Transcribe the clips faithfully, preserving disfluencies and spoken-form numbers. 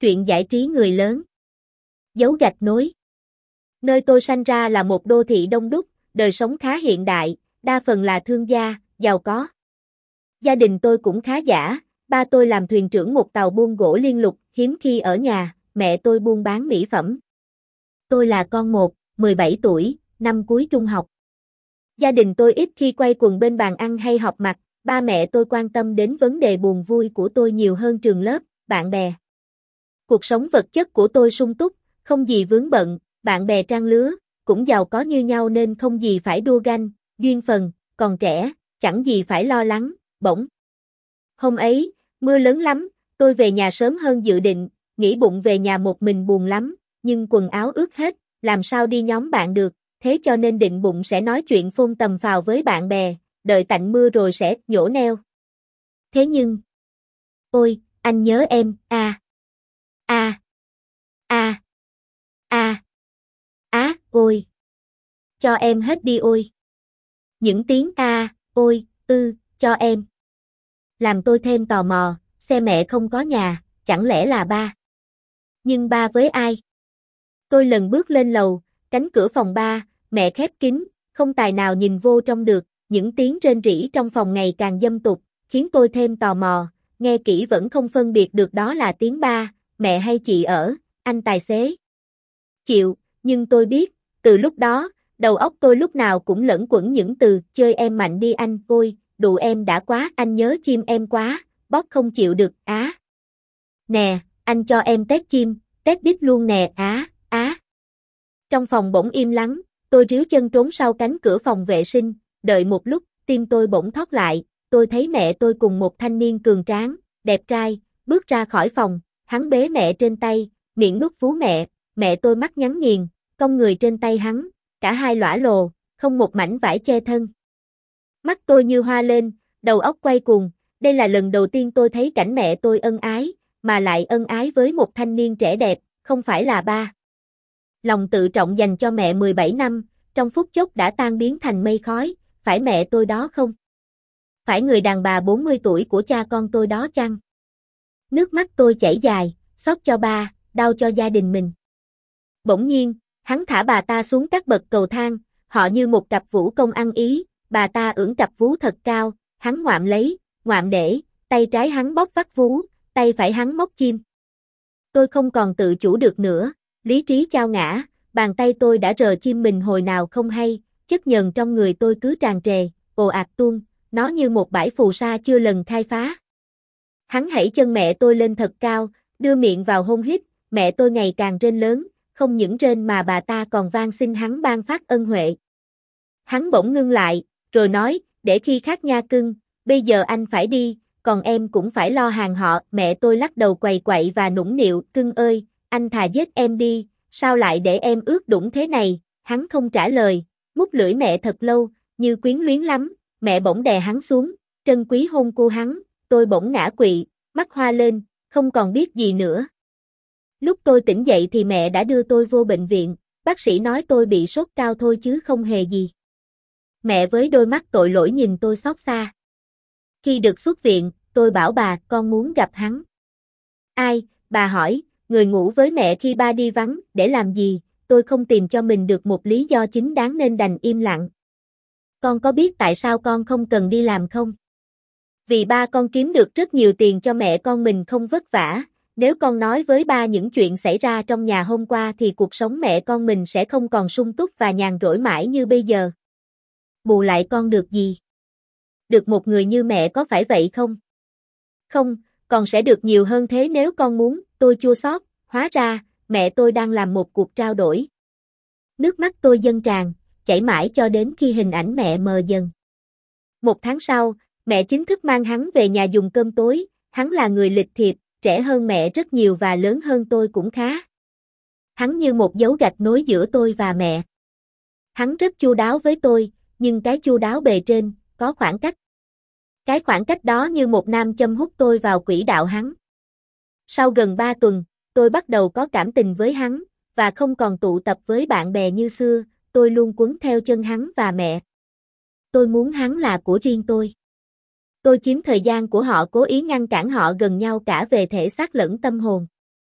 Truyện giải trí người lớn. Dấu gạch nối. Nơi tôi sanh ra là một đô thị đông đúc, đời sống khá hiện đại, đa phần là thương gia, giàu có. Gia đình tôi cũng khá giả, ba tôi làm thuyền trưởng một tàu buôn gỗ liên lục, hiếm khi ở nhà, mẹ tôi buôn bán mỹ phẩm. Tôi là con một, mười bảy tuổi, năm cuối trung học. Gia đình tôi ít khi quay quần bên bàn ăn hay họp mặt, ba mẹ tôi quan tâm đến vấn đề buồn vui của tôi nhiều hơn trường lớp, bạn bè. Cuộc sống vật chất của tôi sung túc, không gì vướng bận, bạn bè trang lứa, cũng giàu có như nhau nên không gì phải đua ganh, duyên phần, còn trẻ, chẳng gì phải lo lắng, bỗng. Hôm ấy, mưa lớn lắm, tôi về nhà sớm hơn dự định, nghĩ bụng về nhà một mình buồn lắm, nhưng quần áo ướt hết, làm sao đi nhóm bạn được, thế cho nên định bụng sẽ nói chuyện phôn tầm phào với bạn bè, đợi tạnh mưa rồi sẽ nhổ neo. Thế nhưng, ôi, anh nhớ em, a. A. A. A. Á, ôi. Cho em hết đi ôi. Những tiếng a, ôi, ư, cho em. Làm tôi thêm tò mò, xe mẹ không có nhà, chẳng lẽ là ba? Nhưng ba với ai? Tôi lần bước lên lầu, cánh cửa phòng ba, mẹ khép kín, không tài nào nhìn vô trong được, những tiếng rên rỉ trong phòng ngày càng dâm tục, khiến tôi thêm tò mò, nghe kỹ vẫn không phân biệt được đó là tiếng ba, mẹ hay chị ở, anh tài xế. Chịu, nhưng tôi biết, từ lúc đó, đầu óc tôi lúc nào cũng lẫn quẩn những từ, chơi em mạnh đi anh, ôi, đụ em đã quá, anh nhớ chim em quá, bóp không chịu được, á. Nè, anh cho em tét chim, tét đít luôn nè, á, á. Trong phòng bỗng im lắng, tôi ríu chân trốn sau cánh cửa phòng vệ sinh, đợi một lúc, tim tôi bỗng thót lại, tôi thấy mẹ tôi cùng một thanh niên cường tráng, đẹp trai, bước ra khỏi phòng, hắn bế mẹ trên tay, miệng nuốt vú mẹ, mẹ tôi mắt nhắn nghiền, cong người trên tay hắn, cả hai lõa lồ, không một mảnh vải che thân. Mắt tôi như hoa lên, đầu óc quay cuồng, đây là lần đầu tiên tôi thấy cảnh mẹ tôi ân ái, mà lại ân ái với một thanh niên trẻ đẹp, không phải là ba. Lòng tự trọng dành cho mẹ mười bảy năm, trong phút chốc đã tan biến thành mây khói, phải mẹ tôi đó không? Phải người đàn bà bốn mươi tuổi của cha con tôi đó chăng? Nước mắt tôi chảy dài, xót cho ba, đau cho gia đình mình. Bỗng nhiên, hắn thả bà ta xuống các bậc cầu thang, họ như một cặp vũ công ăn ý, bà ta ưỡn cặp vú thật cao, hắn ngoạm lấy, ngoạm để, tay trái hắn bóp vắt vú, tay phải hắn móc chim. Tôi không còn tự chủ được nữa, lý trí chao ngã, bàn tay tôi đã rờ chim mình hồi nào không hay, chất nhờn trong người tôi cứ tràn trề, ồ ạt tuôn, nó như một bãi phù sa chưa lần khai phá. Hắn hãy chân mẹ tôi lên thật cao, đưa miệng vào hôn hít, mẹ tôi ngày càng rên lớn, không những rên mà bà ta còn van xin hắn ban phát ân huệ. Hắn bỗng ngưng lại, rồi nói, để khi khác nha cưng, bây giờ anh phải đi, còn em cũng phải lo hàng họ, mẹ tôi lắc đầu quầy quậy và nũng nịu, cưng ơi, anh thà giết em đi, sao lại để em ướt đũng thế này, hắn không trả lời, mút lưỡi mẹ thật lâu, như quyến luyến lắm, mẹ bỗng đè hắn xuống, trân quý hôn cô hắn, tôi bỗng ngã quỵ, mắt hoa lên, không còn biết gì nữa. Lúc tôi tỉnh dậy thì mẹ đã đưa tôi vô bệnh viện, bác sĩ nói tôi bị sốt cao thôi chứ không hề gì. Mẹ với đôi mắt tội lỗi nhìn tôi xót xa. Khi được xuất viện, tôi bảo bà con muốn gặp hắn. Ai, bà hỏi, người ngủ với mẹ khi ba đi vắng, để làm gì, tôi không tìm cho mình được một lý do chính đáng nên đành im lặng. Con có biết tại sao con không cần đi làm không? Vì ba con kiếm được rất nhiều tiền cho mẹ con mình không vất vả, nếu con nói với ba những chuyện xảy ra trong nhà hôm qua thì cuộc sống mẹ con mình sẽ không còn sung túc và nhàn rỗi mãi như bây giờ. Bù lại con được gì? Được một người như mẹ có phải vậy không? Không, con sẽ được nhiều hơn thế nếu con muốn, tôi chua xót, hóa ra, mẹ tôi đang làm một cuộc trao đổi. Nước mắt tôi dâng tràn, chảy mãi cho đến khi hình ảnh mẹ mờ dần. Một tháng sau, mẹ chính thức mang hắn về nhà dùng cơm tối, hắn là người lịch thiệp, trẻ hơn mẹ rất nhiều và lớn hơn tôi cũng khá. Hắn như một dấu gạch nối giữa tôi và mẹ. Hắn rất chu đáo với tôi, nhưng cái chu đáo bề trên, có khoảng cách. Cái khoảng cách đó như một nam châm hút tôi vào quỹ đạo hắn. Sau gần ba tuần, tôi bắt đầu có cảm tình với hắn, và không còn tụ tập với bạn bè như xưa, tôi luôn quấn theo chân hắn và mẹ. Tôi muốn hắn là của riêng tôi. Tôi chiếm thời gian của họ cố ý ngăn cản họ gần nhau cả về thể xác lẫn tâm hồn.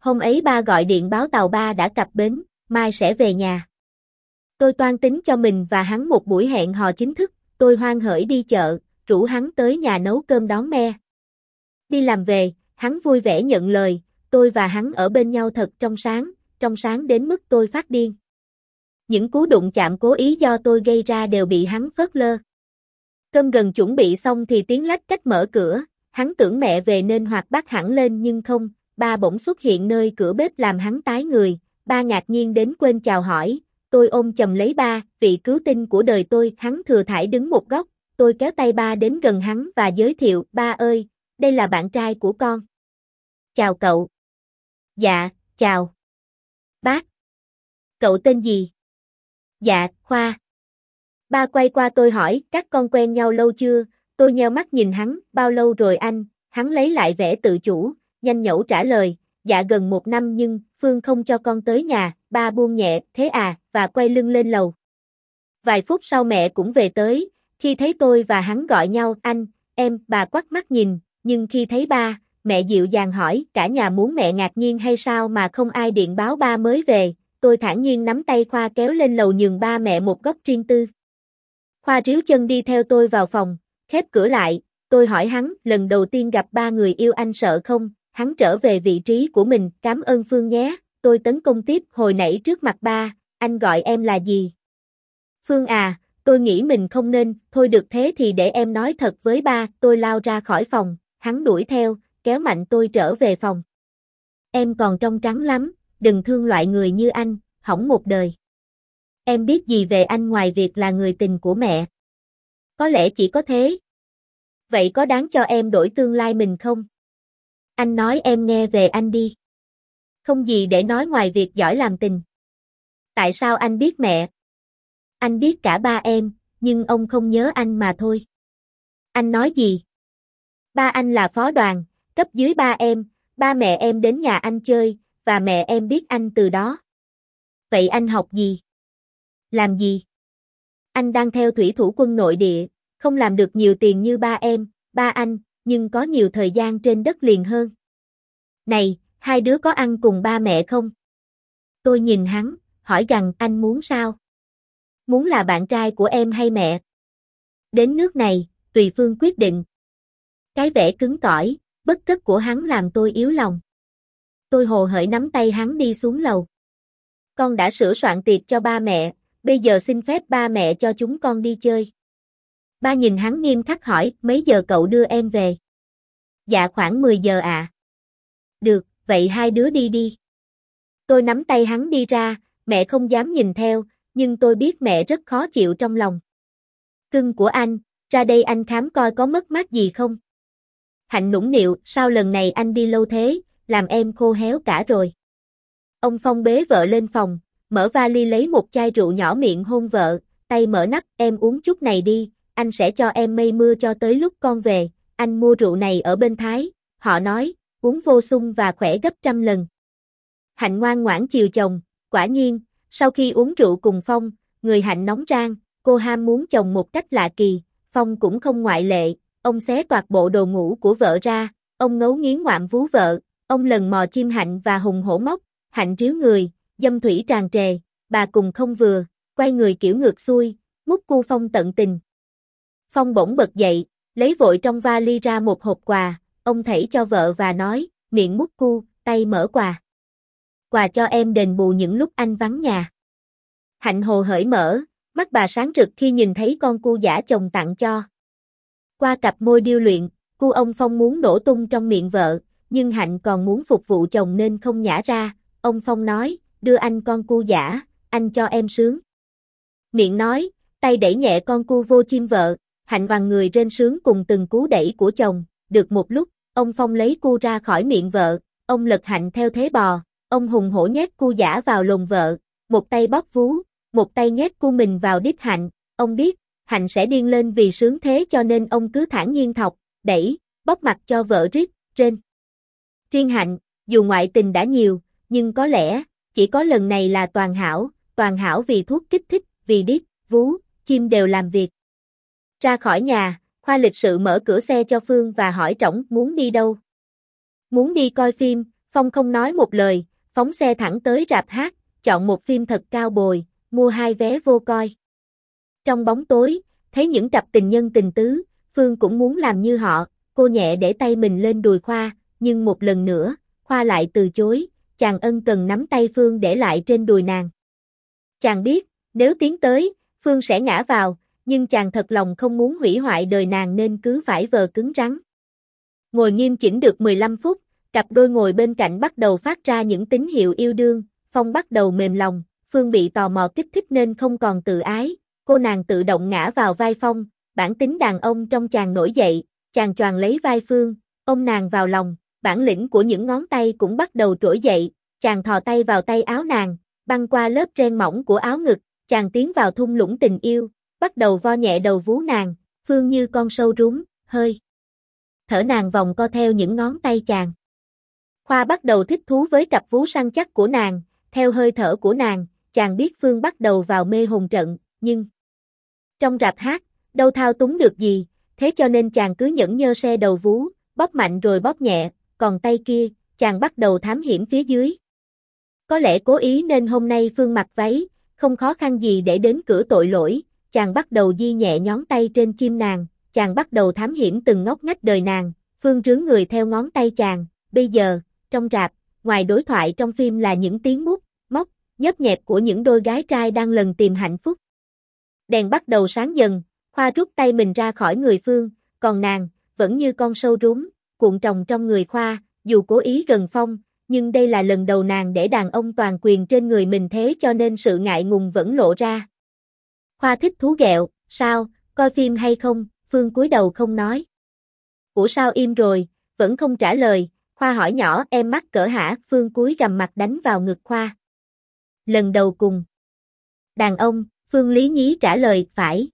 Hôm ấy ba gọi điện báo tàu ba đã cập bến, mai sẽ về nhà. Tôi toan tính cho mình và hắn một buổi hẹn hò chính thức, tôi hoan hởi đi chợ, rủ hắn tới nhà nấu cơm đón me. Đi làm về, hắn vui vẻ nhận lời, tôi và hắn ở bên nhau thật trong sáng, trong sáng đến mức tôi phát điên. Những cú đụng chạm cố ý do tôi gây ra đều bị hắn phớt lơ. Cơm gần chuẩn bị xong thì tiếng lách cách mở cửa, hắn tưởng mẹ về nên hoạt bát hẳn lên nhưng không, ba bỗng xuất hiện nơi cửa bếp làm hắn tái người, ba ngạc nhiên đến quên chào hỏi, tôi ôm chầm lấy ba, vị cứu tinh của đời tôi, hắn thừa thãi đứng một góc, tôi kéo tay ba đến gần hắn và giới thiệu, ba ơi, đây là bạn trai của con. Chào cậu. Dạ, chào. Bác. Cậu tên gì? Dạ, Khoa. Ba quay qua tôi hỏi, các con quen nhau lâu chưa? Tôi nheo mắt nhìn hắn, bao lâu rồi anh? Hắn lấy lại vẻ tự chủ, nhanh nhẩu trả lời, dạ gần một năm nhưng Phương không cho con tới nhà, ba buông nhẹ, thế à, và quay lưng lên lầu. Vài phút sau mẹ cũng về tới, khi thấy tôi và hắn gọi nhau, anh, em, bà quắt mắt nhìn, nhưng khi thấy ba, mẹ dịu dàng hỏi, cả nhà muốn mẹ ngạc nhiên hay sao mà không ai điện báo ba mới về, tôi thản nhiên nắm tay Khoa kéo lên lầu nhường ba mẹ một góc riêng tư. Khoa ríu chân đi theo tôi vào phòng, khép cửa lại, tôi hỏi hắn, lần đầu tiên gặp ba người yêu anh sợ không, hắn trở về vị trí của mình, cảm ơn Phương nhé, tôi tấn công tiếp, hồi nãy trước mặt ba, anh gọi em là gì? Phương à, tôi nghĩ mình không nên, thôi được thế thì để em nói thật với ba, tôi lao ra khỏi phòng, hắn đuổi theo, kéo mạnh tôi trở về phòng. Em còn trong trắng lắm, đừng thương loại người như anh, hỏng một đời. Em biết gì về anh ngoài việc là người tình của mẹ? Có lẽ chỉ có thế. Vậy có đáng cho em đổi tương lai mình không? Anh nói em nghe về anh đi. Không gì để nói ngoài việc giỏi làm tình. Tại sao anh biết mẹ? Anh biết cả ba em, nhưng ông không nhớ anh mà thôi. Anh nói gì? Ba anh là phó đoàn, cấp dưới ba em, ba mẹ em đến nhà anh chơi, và mẹ em biết anh từ đó. Vậy anh học gì? Làm gì? Anh đang theo thủy thủ quân nội địa, không làm được nhiều tiền như ba em, ba anh, nhưng có nhiều thời gian trên đất liền hơn. Này, hai đứa có ăn cùng ba mẹ không? Tôi nhìn hắn, hỏi gằn anh muốn sao? Muốn là bạn trai của em hay mẹ? Đến nước này, tùy Phương quyết định. Cái vẻ cứng cỏi, bất cất của hắn làm tôi yếu lòng. Tôi hồ hởi nắm tay hắn đi xuống lầu. Con đã sửa soạn tiệc cho ba mẹ, bây giờ xin phép ba mẹ cho chúng con đi chơi. Ba nhìn hắn nghiêm khắc hỏi, mấy giờ cậu đưa em về? Dạ khoảng mười giờ ạ. À. Được, vậy hai đứa đi đi. Tôi nắm tay hắn đi ra, mẹ không dám nhìn theo, nhưng tôi biết mẹ rất khó chịu trong lòng. Cưng của anh, ra đây anh khám coi có mất mát gì không? Hạnh nũng nịu, sao lần này anh đi lâu thế, làm em khô héo cả rồi. Ông Phong bế vợ lên phòng, mở vali lấy một chai rượu nhỏ miệng hôn vợ, tay mở nắp, em uống chút này đi, anh sẽ cho em mây mưa cho tới lúc con về, anh mua rượu này ở bên Thái, họ nói, uống vô sung và khỏe gấp trăm lần. Hạnh ngoan ngoãn chiều chồng, quả nhiên, sau khi uống rượu cùng Phong, người Hạnh nóng rang, cô ham muốn chồng một cách lạ kỳ, Phong cũng không ngoại lệ, ông xé toạc bộ đồ ngủ của vợ ra, ông ngấu nghiến ngoạm vú vợ, ông lần mò chim Hạnh và hùng hổ móc, Hạnh ríu người, dâm thủy tràn trề, bà cùng không vừa, quay người kiểu ngược xuôi, mút cu Phong tận tình. Phong bỗng bật dậy, lấy vội trong vali ra một hộp quà, ông thảy cho vợ và nói, miệng mút cu, tay mở quà. Quà cho em đền bù những lúc anh vắng nhà. Hạnh hồ hởi mở, mắt bà sáng rực khi nhìn thấy con cu giả chồng tặng cho. Qua cặp môi điêu luyện, cu ông Phong muốn nổ tung trong miệng vợ, nhưng Hạnh còn muốn phục vụ chồng nên không nhả ra, ông Phong nói, đưa anh con cu giả, anh cho em sướng. Miệng nói, tay đẩy nhẹ con cu vô chim vợ, Hạnh hoàng người rên sướng cùng từng cú đẩy của chồng, được một lúc, ông Phong lấy cu ra khỏi miệng vợ, ông lật Hạnh theo thế bò, ông hùng hổ nhét cu giả vào lồng vợ, một tay bóp vú, một tay nhét cu mình vào đít Hạnh, ông biết, Hạnh sẽ điên lên vì sướng thế cho nên ông cứ thản nhiên thọc, đẩy, bóp mặt cho vợ rít, rên. Riêng Hạnh, dù ngoại tình đã nhiều, nhưng có lẽ, chỉ có lần này là toàn hảo, toàn hảo vì thuốc kích thích, vì đít, vú, chim đều làm việc. Ra khỏi nhà, Khoa lịch sự mở cửa xe cho Phương và hỏi trỏng muốn đi đâu. Muốn đi coi phim, Phong không nói một lời, phóng xe thẳng tới rạp hát, chọn một phim thật cao bồi, mua hai vé vô coi. Trong bóng tối, thấy những cặp tình nhân tình tứ, Phương cũng muốn làm như họ, cô nhẹ để tay mình lên đùi Khoa, nhưng một lần nữa, Khoa lại từ chối, chàng ân cần nắm tay Phương để lại trên đùi nàng. Chàng biết, nếu tiến tới, Phương sẽ ngã vào, nhưng chàng thật lòng không muốn hủy hoại đời nàng nên cứ phải vờ cứng rắn. Ngồi nghiêm chỉnh được mười lăm phút, cặp đôi ngồi bên cạnh bắt đầu phát ra những tín hiệu yêu đương, Phong bắt đầu mềm lòng, Phương bị tò mò kích thích nên không còn tự ái, cô nàng tự động ngã vào vai Phong, bản tính đàn ông trong chàng nổi dậy, chàng choàng lấy vai Phương, ôm nàng vào lòng, bản lĩnh của những ngón tay cũng bắt đầu trỗi dậy, chàng thò tay vào tay áo nàng, băng qua lớp ren mỏng của áo ngực, chàng tiến vào thung lũng tình yêu, bắt đầu vo nhẹ đầu vú nàng, Phương như con sâu rúng, hơi thở nàng vòng co theo những ngón tay chàng. Khoa bắt đầu thích thú với cặp vú săn chắc của nàng, theo hơi thở của nàng, chàng biết Phương bắt đầu vào mê hồn trận, nhưng trong rạp hát, đâu thao túng được gì, thế cho nên chàng cứ nhẫn nhơ xe đầu vú, bóp mạnh rồi bóp nhẹ, còn tay kia, chàng bắt đầu thám hiểm phía dưới. Có lẽ cố ý nên hôm nay Phương mặc váy, không khó khăn gì để đến cửa tội lỗi, chàng bắt đầu di nhẹ nhón tay trên chim nàng, chàng bắt đầu thám hiểm từng ngóc ngách đời nàng, Phương rướn người theo ngón tay chàng, bây giờ, trong rạp, ngoài đối thoại trong phim là những tiếng mút, móc, nhớp nhẹp của những đôi gái trai đang lần tìm hạnh phúc. Đèn bắt đầu sáng dần, Khoa rút tay mình ra khỏi người Phương, còn nàng, vẫn như con sâu rúm, cuộn tròn trong người Khoa, dù cố ý gần Phong, nhưng đây là lần đầu nàng để đàn ông toàn quyền trên người mình thế cho nên sự ngại ngùng vẫn lộ ra. Khoa thích thú ghẹo, sao, coi phim hay không, Phương cúi đầu không nói. Ủa sao im rồi, vẫn không trả lời, Khoa hỏi nhỏ em mắc cỡ hả, Phương cúi gằm mặt đánh vào ngực Khoa. Lần đầu cùng đàn ông, Phương lý nhí trả lời, phải.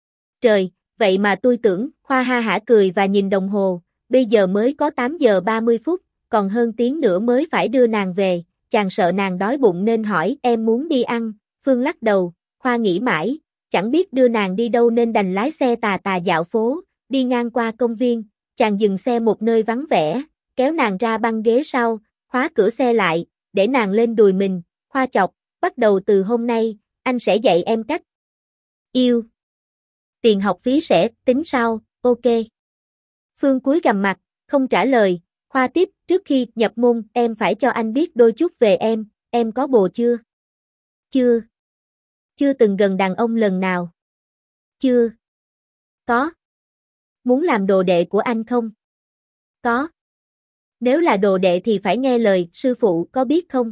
Trời, vậy mà tôi tưởng, Khoa ha hả cười và nhìn đồng hồ, bây giờ mới có tám giờ ba mươi phút, còn hơn tiếng nữa mới phải đưa nàng về, chàng sợ nàng đói bụng nên hỏi em muốn đi ăn, Phương lắc đầu, Khoa nghĩ mãi, chẳng biết đưa nàng đi đâu nên đành lái xe tà tà dạo phố, đi ngang qua công viên, chàng dừng xe một nơi vắng vẻ, kéo nàng ra băng ghế sau, khóa cửa xe lại, để nàng lên đùi mình, Khoa chọc, bắt đầu từ hôm nay, anh sẽ dạy em cách yêu. Tiền học phí sẽ tính sau, ok. Phương cúi gằm mặt, không trả lời, Khoa tiếp, trước khi nhập môn, em phải cho anh biết đôi chút về em, em có bồ chưa? Chưa. Chưa từng gần đàn ông lần nào. Chưa. Có. Muốn làm đồ đệ của anh không? Có. Nếu là đồ đệ thì phải nghe lời, sư phụ có biết không?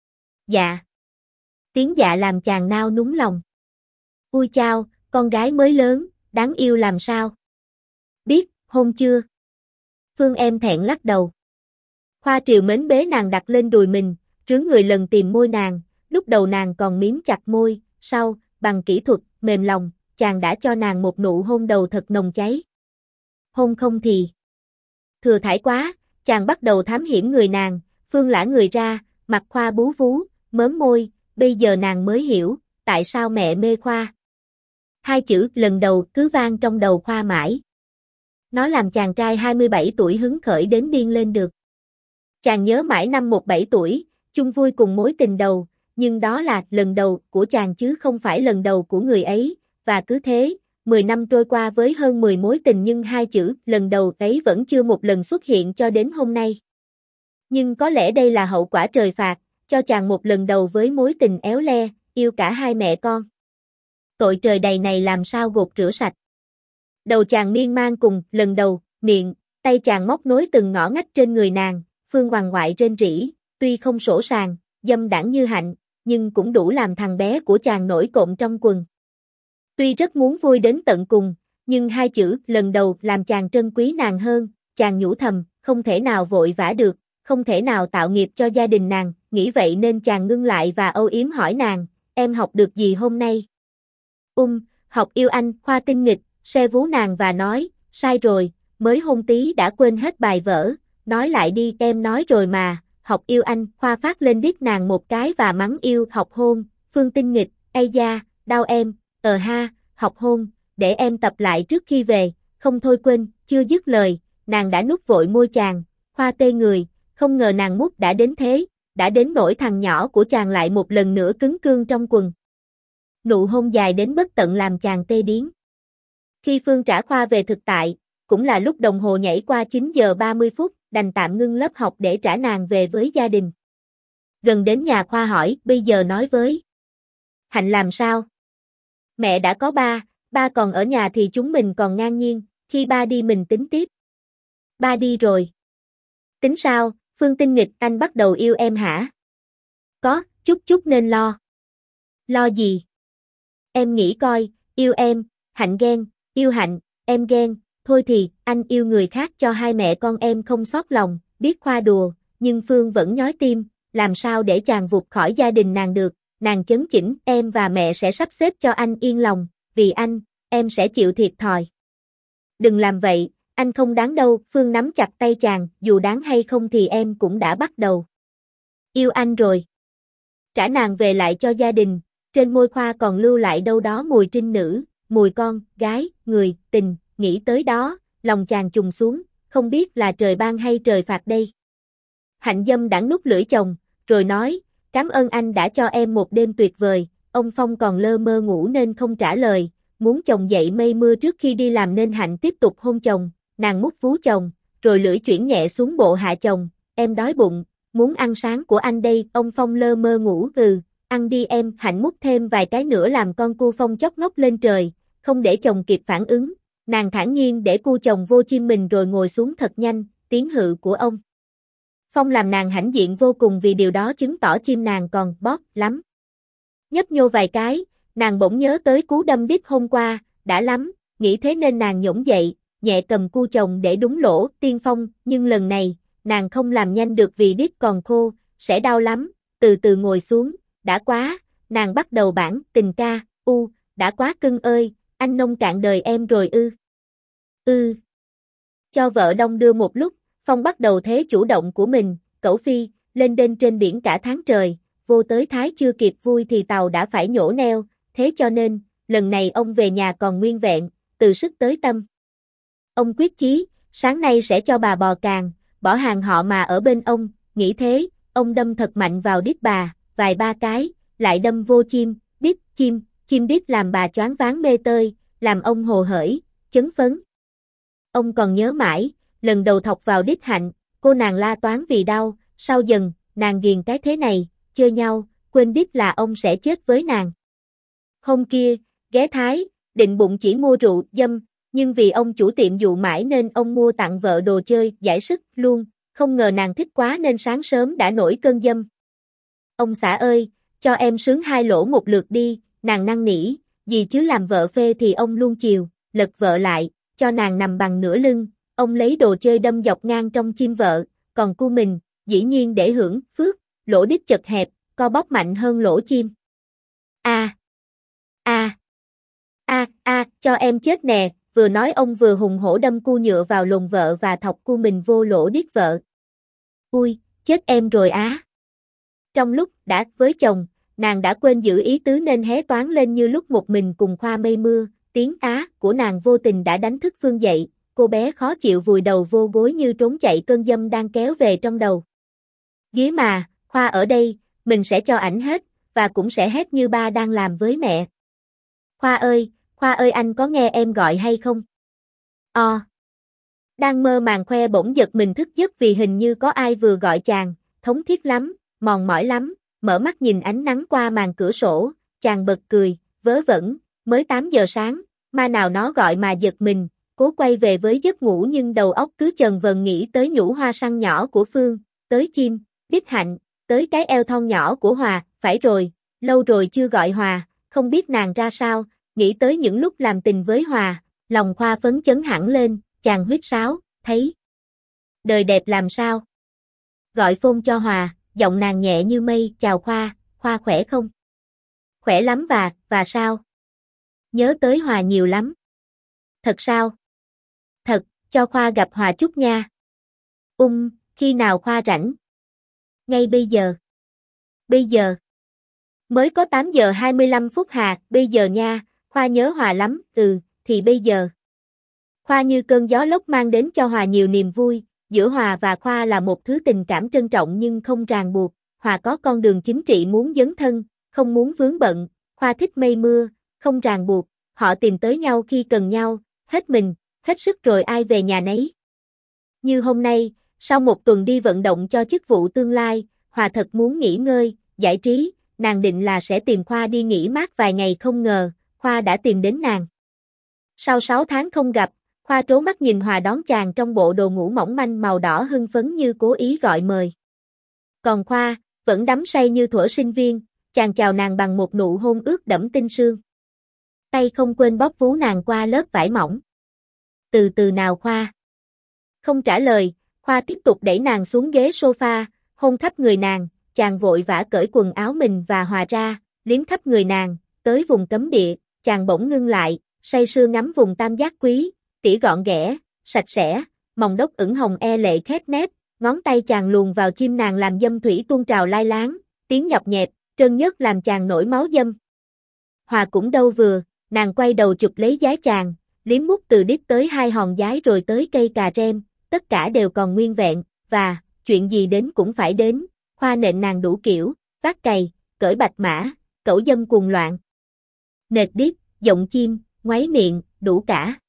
Dạ. Tiếng dạ làm chàng nao núng lòng. Ui chao, con gái mới lớn, đáng yêu làm sao? Biết, hôn chưa? Phương em thẹn lắc đầu. Khoa triều mến bế nàng đặt lên đùi mình, trướng người lần tìm môi nàng, lúc đầu nàng còn miếm chặt môi, sau, bằng kỹ thuật, mềm lòng, chàng đã cho nàng một nụ hôn đầu thật nồng cháy. Hôn không thì thừa thải quá, chàng bắt đầu thám hiểm người nàng, Phương lả người ra, mặt Khoa bú vú, mớm môi, bây giờ nàng mới hiểu, tại sao mẹ mê Khoa. Hai chữ lần đầu cứ vang trong đầu Khoa mãi. Nó làm chàng trai hai mươi bảy tuổi hứng khởi đến điên lên được. Chàng nhớ mãi năm một bảy tuổi, chung vui cùng mối tình đầu, nhưng đó là lần đầu của chàng chứ không phải lần đầu của người ấy, và cứ thế, mười năm trôi qua với hơn mười mối tình nhưng hai chữ lần đầu ấy vẫn chưa một lần xuất hiện cho đến hôm nay. Nhưng có lẽ đây là hậu quả trời phạt, cho chàng một lần đầu với mối tình éo le, yêu cả hai mẹ con. Tội trời đầy này làm sao gột rửa sạch. Đầu chàng miên man cùng, lần đầu, miệng, tay chàng móc nối từng ngõ ngách trên người nàng, Phương hoàng ngoại rên rỉ, tuy không sổ sàng, dâm đãng như hạnh, nhưng cũng đủ làm thằng bé của chàng nổi cộm trong quần. Tuy rất muốn vui đến tận cùng, nhưng hai chữ lần đầu làm chàng trân quý nàng hơn, chàng nhủ thầm, không thể nào vội vã được, không thể nào tạo nghiệp cho gia đình nàng, nghĩ vậy nên chàng ngưng lại và âu yếm hỏi nàng, em học được gì hôm nay? Um, học yêu anh, Khoa tinh nghịch, xe vú nàng và nói, sai rồi, mới hôn tí đã quên hết bài vở, nói lại đi, em nói rồi mà, học yêu anh, Khoa phát lên đít nàng một cái và mắng yêu, học hôn, Phương tinh nghịch, ây da, đau em, ờ ha, học hôn, để em tập lại trước khi về, không thôi quên, chưa dứt lời, nàng đã nút vội môi chàng, Khoa tê người, không ngờ nàng mút đã đến thế, đã đến nỗi thằng nhỏ của chàng lại một lần nữa cứng cương trong quần. Nụ hôn dài đến bất tận làm chàng tê điếng. Khi Phương trả Khoa về thực tại, cũng là lúc đồng hồ nhảy qua chín giờ ba mươi phút, đành tạm ngưng lớp học để trả nàng về với gia đình. Gần đến nhà Khoa hỏi, bây giờ nói với Hạnh làm sao? Mẹ đã có ba, ba còn ở nhà thì chúng mình còn ngang nhiên, khi ba đi mình tính tiếp. Ba đi rồi. Tính sao, Phương tinh nghịch, anh bắt đầu yêu em hả? Có, chút chút nên lo. Lo gì? Em nghĩ coi, yêu em, Hạnh ghen, yêu Hạnh, em ghen, thôi thì, anh yêu người khác cho hai mẹ con em không xót lòng, biết Khoa đùa, nhưng Phương vẫn nhói tim, làm sao để chàng vụt khỏi gia đình nàng được, nàng chấn chỉnh, em và mẹ sẽ sắp xếp cho anh yên lòng, vì anh, em sẽ chịu thiệt thòi. Đừng làm vậy, anh không đáng đâu, Phương nắm chặt tay chàng, dù đáng hay không thì em cũng đã bắt đầu yêu anh rồi. Trả nàng về lại cho gia đình, trên môi Khoa còn lưu lại đâu đó mùi trinh nữ, mùi con, gái, người, tình, nghĩ tới đó, lòng chàng trùng xuống, không biết là trời ban hay trời phạt đây. Hạnh dâm đãng nút lưỡi chồng, rồi nói, cảm ơn anh đã cho em một đêm tuyệt vời, ông Phong còn lơ mơ ngủ nên không trả lời, muốn chồng dậy mây mưa trước khi đi làm nên Hạnh tiếp tục hôn chồng, nàng mút vú chồng, rồi lưỡi chuyển nhẹ xuống bộ hạ chồng, em đói bụng, muốn ăn sáng của anh đây, ông Phong lơ mơ ngủ, ừ, ăn đi em, Hạnh mút thêm vài cái nữa làm con cu Phong chốc ngốc lên trời, không để chồng kịp phản ứng, nàng thản nhiên để cu chồng vô chim mình rồi ngồi xuống thật nhanh, tiếng hự của ông Phong làm nàng hãnh diện vô cùng vì điều đó chứng tỏ chim nàng còn bóp lắm. Nhấp nhô vài cái, nàng bỗng nhớ tới cú đâm đít hôm qua, đã lắm, nghĩ thế nên nàng nhổm dậy, nhẹ cầm cu chồng để đúng lỗ, tiên phong, nhưng lần này, nàng không làm nhanh được vì đít còn khô, sẽ đau lắm, từ từ ngồi xuống, đã quá, nàng bắt đầu bản tình ca, u, đã quá cưng ơi, anh nông cạn đời em rồi ư. Ư. Cho vợ đông đưa một lúc, Phong bắt đầu thế chủ động của mình, cẩu phi, lên đên trên biển cả tháng trời, vô tới Thái chưa kịp vui thì tàu đã phải nhổ neo, thế cho nên, lần này ông về nhà còn nguyên vẹn, từ sức tới tâm. Ông quyết chí, sáng nay sẽ cho bà bò càng, bỏ hàng họ mà ở bên ông, nghĩ thế, ông đâm thật mạnh vào đít bà, vài ba cái, lại đâm vô chim, đít, chim, chim đít làm bà choáng váng mê tơi, làm ông hồ hởi, chấn phấn. Ông còn nhớ mãi, lần đầu thọc vào đít Hạnh, cô nàng la toán vì đau, sau dần, nàng ghiền cái thế này, chơi nhau, quên đít là ông sẽ chết với nàng. Hôm kia, ghé Thái, định bụng chỉ mua rượu, dâm, nhưng vì ông chủ tiệm dụ mãi nên ông mua tặng vợ đồ chơi, giải sức, luôn, không ngờ nàng thích quá nên sáng sớm đã nổi cơn dâm. Ông xã ơi, cho em sướng hai lỗ một lượt đi, nàng năn nỉ, gì chứ làm vợ phê thì ông luôn chiều, lật vợ lại, cho nàng nằm bằng nửa lưng, ông lấy đồ chơi đâm dọc ngang trong chim vợ, còn cu mình, dĩ nhiên để hưởng, phước, lỗ đít chật hẹp, co bóp mạnh hơn lỗ chim. A. A. A, a, cho em chết nè, vừa nói ông vừa hùng hổ đâm cu nhựa vào lồng vợ và thọc cu mình vô lỗ đít vợ. Ui, chết em rồi á. Trong lúc đã với chồng, nàng đã quên giữ ý tứ nên hé toáng lên như lúc một mình cùng Khoa mây mưa, tiếng á của nàng vô tình đã đánh thức Phương dậy, cô bé khó chịu vùi đầu vô gối như trốn chạy cơn dâm đang kéo về trong đầu. Ghế mà, Khoa ở đây, mình sẽ cho ảnh hết, và cũng sẽ hét như ba đang làm với mẹ. Khoa ơi, Khoa ơi anh có nghe em gọi hay không? O. Đang mơ màng khoe bỗng giật mình thức giấc vì hình như có ai vừa gọi chàng, thống thiết lắm, mòn mỏi lắm, mở mắt nhìn ánh nắng qua màn cửa sổ, chàng bật cười, vớ vẩn, mới tám giờ sáng, ma nào nó gọi mà giật mình, cố quay về với giấc ngủ nhưng đầu óc cứ chần vần nghĩ tới nhũ hoa săn nhỏ của Phương, tới chim, đít Hạnh, tới cái eo thon nhỏ của Hòa, phải rồi, lâu rồi chưa gọi Hòa, không biết nàng ra sao, nghĩ tới những lúc làm tình với Hòa, lòng Khoa phấn chấn hẳn lên, chàng huýt sáo, thấy đời đẹp làm sao. Gọi phone cho Hòa, giọng nàng nhẹ như mây, chào Khoa, Khoa khỏe không? Khỏe lắm và, và sao? Nhớ tới Hòa nhiều lắm. Thật sao? Thật, cho Khoa gặp Hòa chút nha. Ung, khi nào Khoa rảnh? Ngay bây giờ. Bây giờ. Mới có tám giờ hai mươi lăm phút hà, bây giờ nha, Khoa nhớ Hòa lắm, ừ, thì bây giờ. Khoa như cơn gió lốc mang đến cho Hòa nhiều niềm vui, giữa Hòa và Khoa là một thứ tình cảm trân trọng nhưng không ràng buộc. Hòa có con đường chính trị muốn dấn thân, không muốn vướng bận, Khoa thích mây mưa, không ràng buộc, họ tìm tới nhau khi cần nhau, hết mình, hết sức rồi ai về nhà nấy. Như hôm nay, sau một tuần đi vận động cho chức vụ tương lai, Hòa thật muốn nghỉ ngơi, giải trí, nàng định là sẽ tìm Khoa đi nghỉ mát vài ngày không ngờ, Khoa đã tìm đến nàng. Sau sáu tháng không gặp, Khoa trố mắt nhìn Hòa đón chàng trong bộ đồ ngủ mỏng manh màu đỏ hưng phấn như cố ý gọi mời. Còn Khoa, vẫn đắm say như thuở sinh viên, chàng chào nàng bằng một nụ hôn ướt đẫm tinh sương. Tay không quên bóp vú nàng qua lớp vải mỏng. Từ từ nào Khoa. Không trả lời, Khoa tiếp tục đẩy nàng xuống ghế sofa, hôn khắp người nàng, chàng vội vã cởi quần áo mình và Hòa ra, liếm khắp người nàng, tới vùng cấm địa, chàng bỗng ngưng lại, say sưa ngắm vùng tam giác quý, tỉa gọn ghẽ, sạch sẽ, mồng đốc ửng hồng e lệ khép nép, ngón tay chàng luồn vào chim nàng làm dâm thủy tuôn trào lai láng, tiếng nhọc nhẹp, trơn nhớt làm chàng nổi máu dâm. Hòa cũng đâu vừa, nàng quay đầu chụp lấy giái chàng, liếm mút từ đít tới hai hòn giái rồi tới cây cà rem, tất cả đều còn nguyên vẹn, và, chuyện gì đến cũng phải đến, Khoa nện nàng đủ kiểu, vác cày, cởi bạch mã, cẩu dâm cuồng loạn. Nệt đít, giọng chim, ngoáy miệng, đủ cả.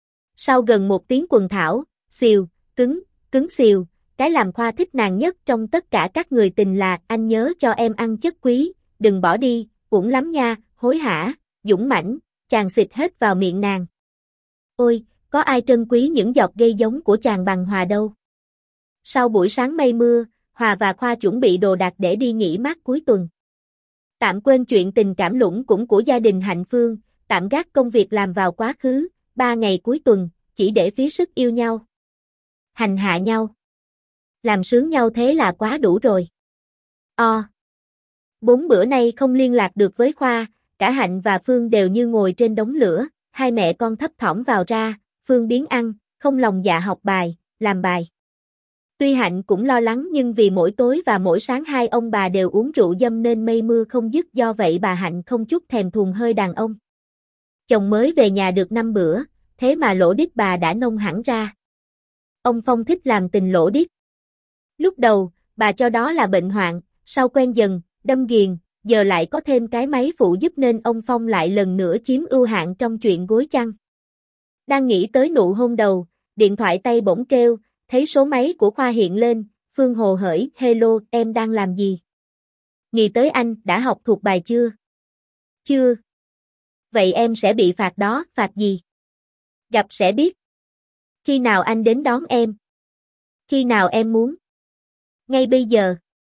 Sau gần một tiếng quần thảo, xìu, cứng, cứng xìu, cái làm Khoa thích nàng nhất trong tất cả các người tình là anh nhớ cho em ăn chất quý, đừng bỏ đi, uổng lắm nha, hối hả, dũng mãnh, chàng xịt hết vào miệng nàng. Ôi, có ai trân quý những giọt gây giống của chàng bằng Hòa đâu. Sau buổi sáng mây mưa, Hòa và Khoa chuẩn bị đồ đạc để đi nghỉ mát cuối tuần. Tạm quên chuyện tình cảm lũng cũng của gia đình Hạnh Phương, tạm gác công việc làm vào quá khứ, ba ngày cuối tuần, chỉ để phí sức yêu nhau. Hành hạ nhau. Làm sướng nhau thế là quá đủ rồi. O. Bốn bữa nay không liên lạc được với Khoa, cả Hạnh và Phương đều như ngồi trên đống lửa, hai mẹ con thấp thỏm vào ra, Phương biếng ăn, không lòng dạ học bài, làm bài. Tuy Hạnh cũng lo lắng nhưng vì mỗi tối và mỗi sáng hai ông bà đều uống rượu dâm nên mây mưa không dứt, do vậy bà Hạnh không chút thèm thuồng hơi đàn ông. Chồng mới về nhà được năm bữa, thế mà lỗ đít bà đã nông hẳn ra. Ông Phong thích làm tình lỗ đít. Lúc đầu, bà cho đó là bệnh hoạn, sau quen dần, đâm ghiền, giờ lại có thêm cái máy phụ giúp nên ông Phong lại lần nữa chiếm ưu hạng trong chuyện gối chăn. Đang nghĩ tới nụ hôn đầu, điện thoại tay bỗng kêu, thấy số máy của Khoa hiện lên, Phương hồ hởi, hello, em đang làm gì? Nghĩ tới anh, đã học thuộc bài chưa? Chưa. Vậy em sẽ bị phạt đó, phạt gì? Gặp sẽ biết. Khi nào anh đến đón em? Khi nào em muốn? Ngay bây giờ.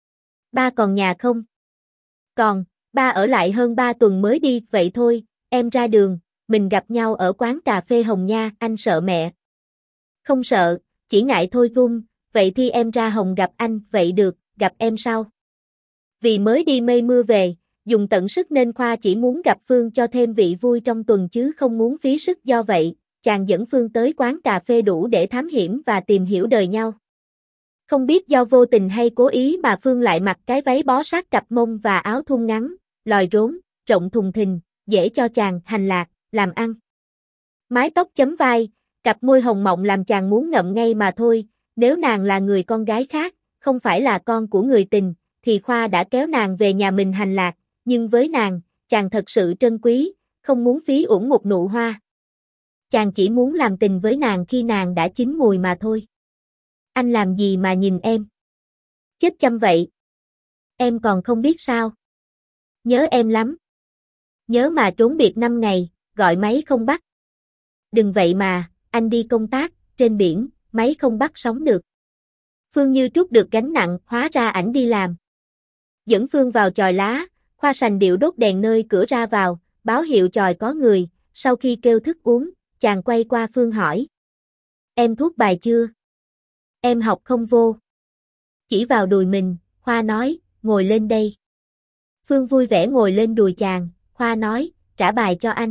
Ba còn nhà không? Còn, ba ở lại hơn ba tuần mới đi, vậy thôi, em ra đường, mình gặp nhau ở quán cà phê Hồng Nha, anh sợ mẹ. Không sợ, chỉ ngại thôi gung, vậy thì em ra Hồng gặp anh, vậy được, gặp em sau. Vì mới đi mây mưa về, dùng tận sức nên Khoa chỉ muốn gặp Phương cho thêm vị vui trong tuần chứ không muốn phí sức, do vậy, chàng dẫn Phương tới quán cà phê đủ để thám hiểm và tìm hiểu đời nhau. Không biết do vô tình hay cố ý mà Phương lại mặc cái váy bó sát cặp mông và áo thun ngắn, lòi rốn, rộng thùng thình, dễ cho chàng hành lạc, làm ăn. Mái tóc chấm vai, cặp môi hồng mọng làm chàng muốn ngậm ngay mà thôi, nếu nàng là người con gái khác, không phải là con của người tình, thì Khoa đã kéo nàng về nhà mình hành lạc, nhưng với nàng, chàng thật sự trân quý, không muốn phí uổng một nụ hoa. Chàng chỉ muốn làm tình với nàng khi nàng đã chín mùi mà thôi. Anh làm gì mà nhìn em? Chết chăm vậy. Em còn không biết sao? Nhớ em lắm. Nhớ mà trốn biệt năm ngày, gọi máy không bắt. Đừng vậy mà, anh đi công tác, trên biển, máy không bắt sóng được. Phương như trút được gánh nặng, hóa ra ảnh đi làm. Dẫn Phương vào chòi lá, Khoa sành điệu đốt đèn nơi cửa ra vào, báo hiệu chòi có người, sau khi kêu thức uống, chàng quay qua Phương hỏi. Em thuốc bài chưa? Em học không vô. Chỉ vào đùi mình, Khoa nói, ngồi lên đây. Phương vui vẻ ngồi lên đùi chàng, Khoa nói, trả bài cho anh.